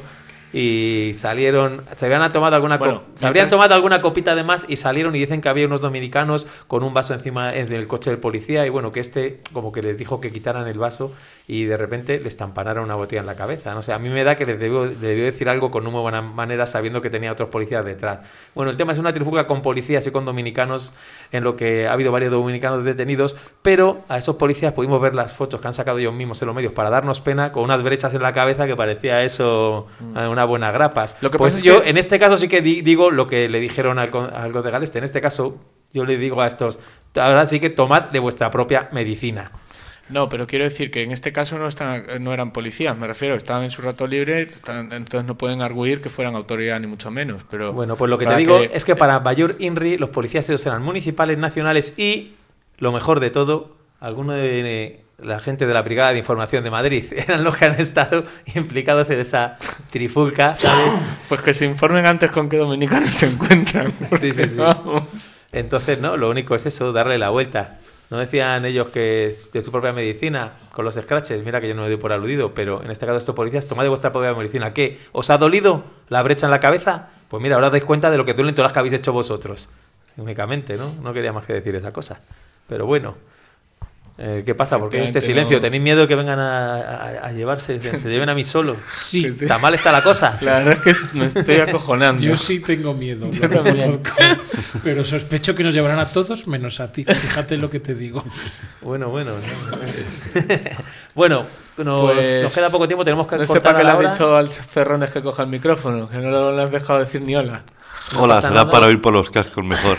y salieron, se habían tomado alguna Bueno, co- se habrían mientras- tomado alguna copita de más y salieron y dicen que había unos dominicanos con un vaso encima del coche del policía y bueno, que este como que les dijo que quitaran el vaso y de repente les tampanaron una botella en la cabeza. No sé, a mí me da que les debió, debió decir algo con no muy buena manera sabiendo que tenía otros policías detrás. Bueno, el tema es una trifulca con policías y con dominicanos en lo que ha habido varios dominicanos detenidos, pero a esos policías pudimos ver las fotos que han sacado ellos mismos en los medios para darnos pena con unas brechas en la cabeza que parecía eso eh, una buena grapas. Lo que pues pasa es yo que- en este caso sí que di- digo lo que le dijeron al, con- al concejal este. En este caso yo le digo a estos, ahora sí que tomad de vuestra propia medicina. No, pero quiero decir que en este caso no están, no eran policías, me refiero, estaban en su rato libre, están- entonces no pueden arguir que fueran autoridad ni mucho menos. Pero Bueno, pues lo que te para digo es que para Bayur Inri los policías ellos eran municipales, nacionales y, lo mejor de todo, algunos de la gente de la Brigada de Información de Madrid eran los que han estado implicados en esa trifulca, ¿sabes? Pues que se informen antes con qué dominicanos se encuentran. Sí, sí, sí. Vamos. Entonces, no, lo único es eso, darle la vuelta. No decían ellos que es de su propia medicina con los scratches. Mira que yo no me doy por aludido, pero en este caso estos policías, tomad de vuestra propia medicina. ¿Qué? ¿Os ha dolido la brecha en la cabeza? Pues mira, ahora os dais cuenta de lo que duelen todas las que habéis hecho vosotros. Únicamente, ¿no? No quería más que decir esa cosa. Pero bueno, eh, ¿qué pasa? Porque en este Efectivamente, silencio no. tenéis miedo que vengan a, a- a llevarse, se, se lleven a mí solo. Sí, ¿Tan mal está la cosa? La verdad es que me estoy acojonando. yo sí tengo miedo, Yo lo también. reconozco. Pero sospecho que nos llevarán a todos menos a ti. Fíjate lo que te digo. Bueno, bueno. ¿no? Bueno, nos, Pues, nos queda poco tiempo, tenemos que No sé cortar para qué a le la has hora. dicho al Ferrones que coja el micrófono, que no lo- le has dejado decir ni hola. No Hola, pasa será nada. para oír por los cascos mejor.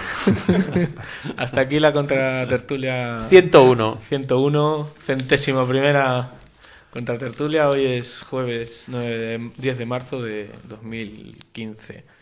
Hasta aquí la contratertulia ciento uno. ciento uno, centésimo primera contratertulia. Hoy es jueves nueve de- diez de marzo de dos mil quince.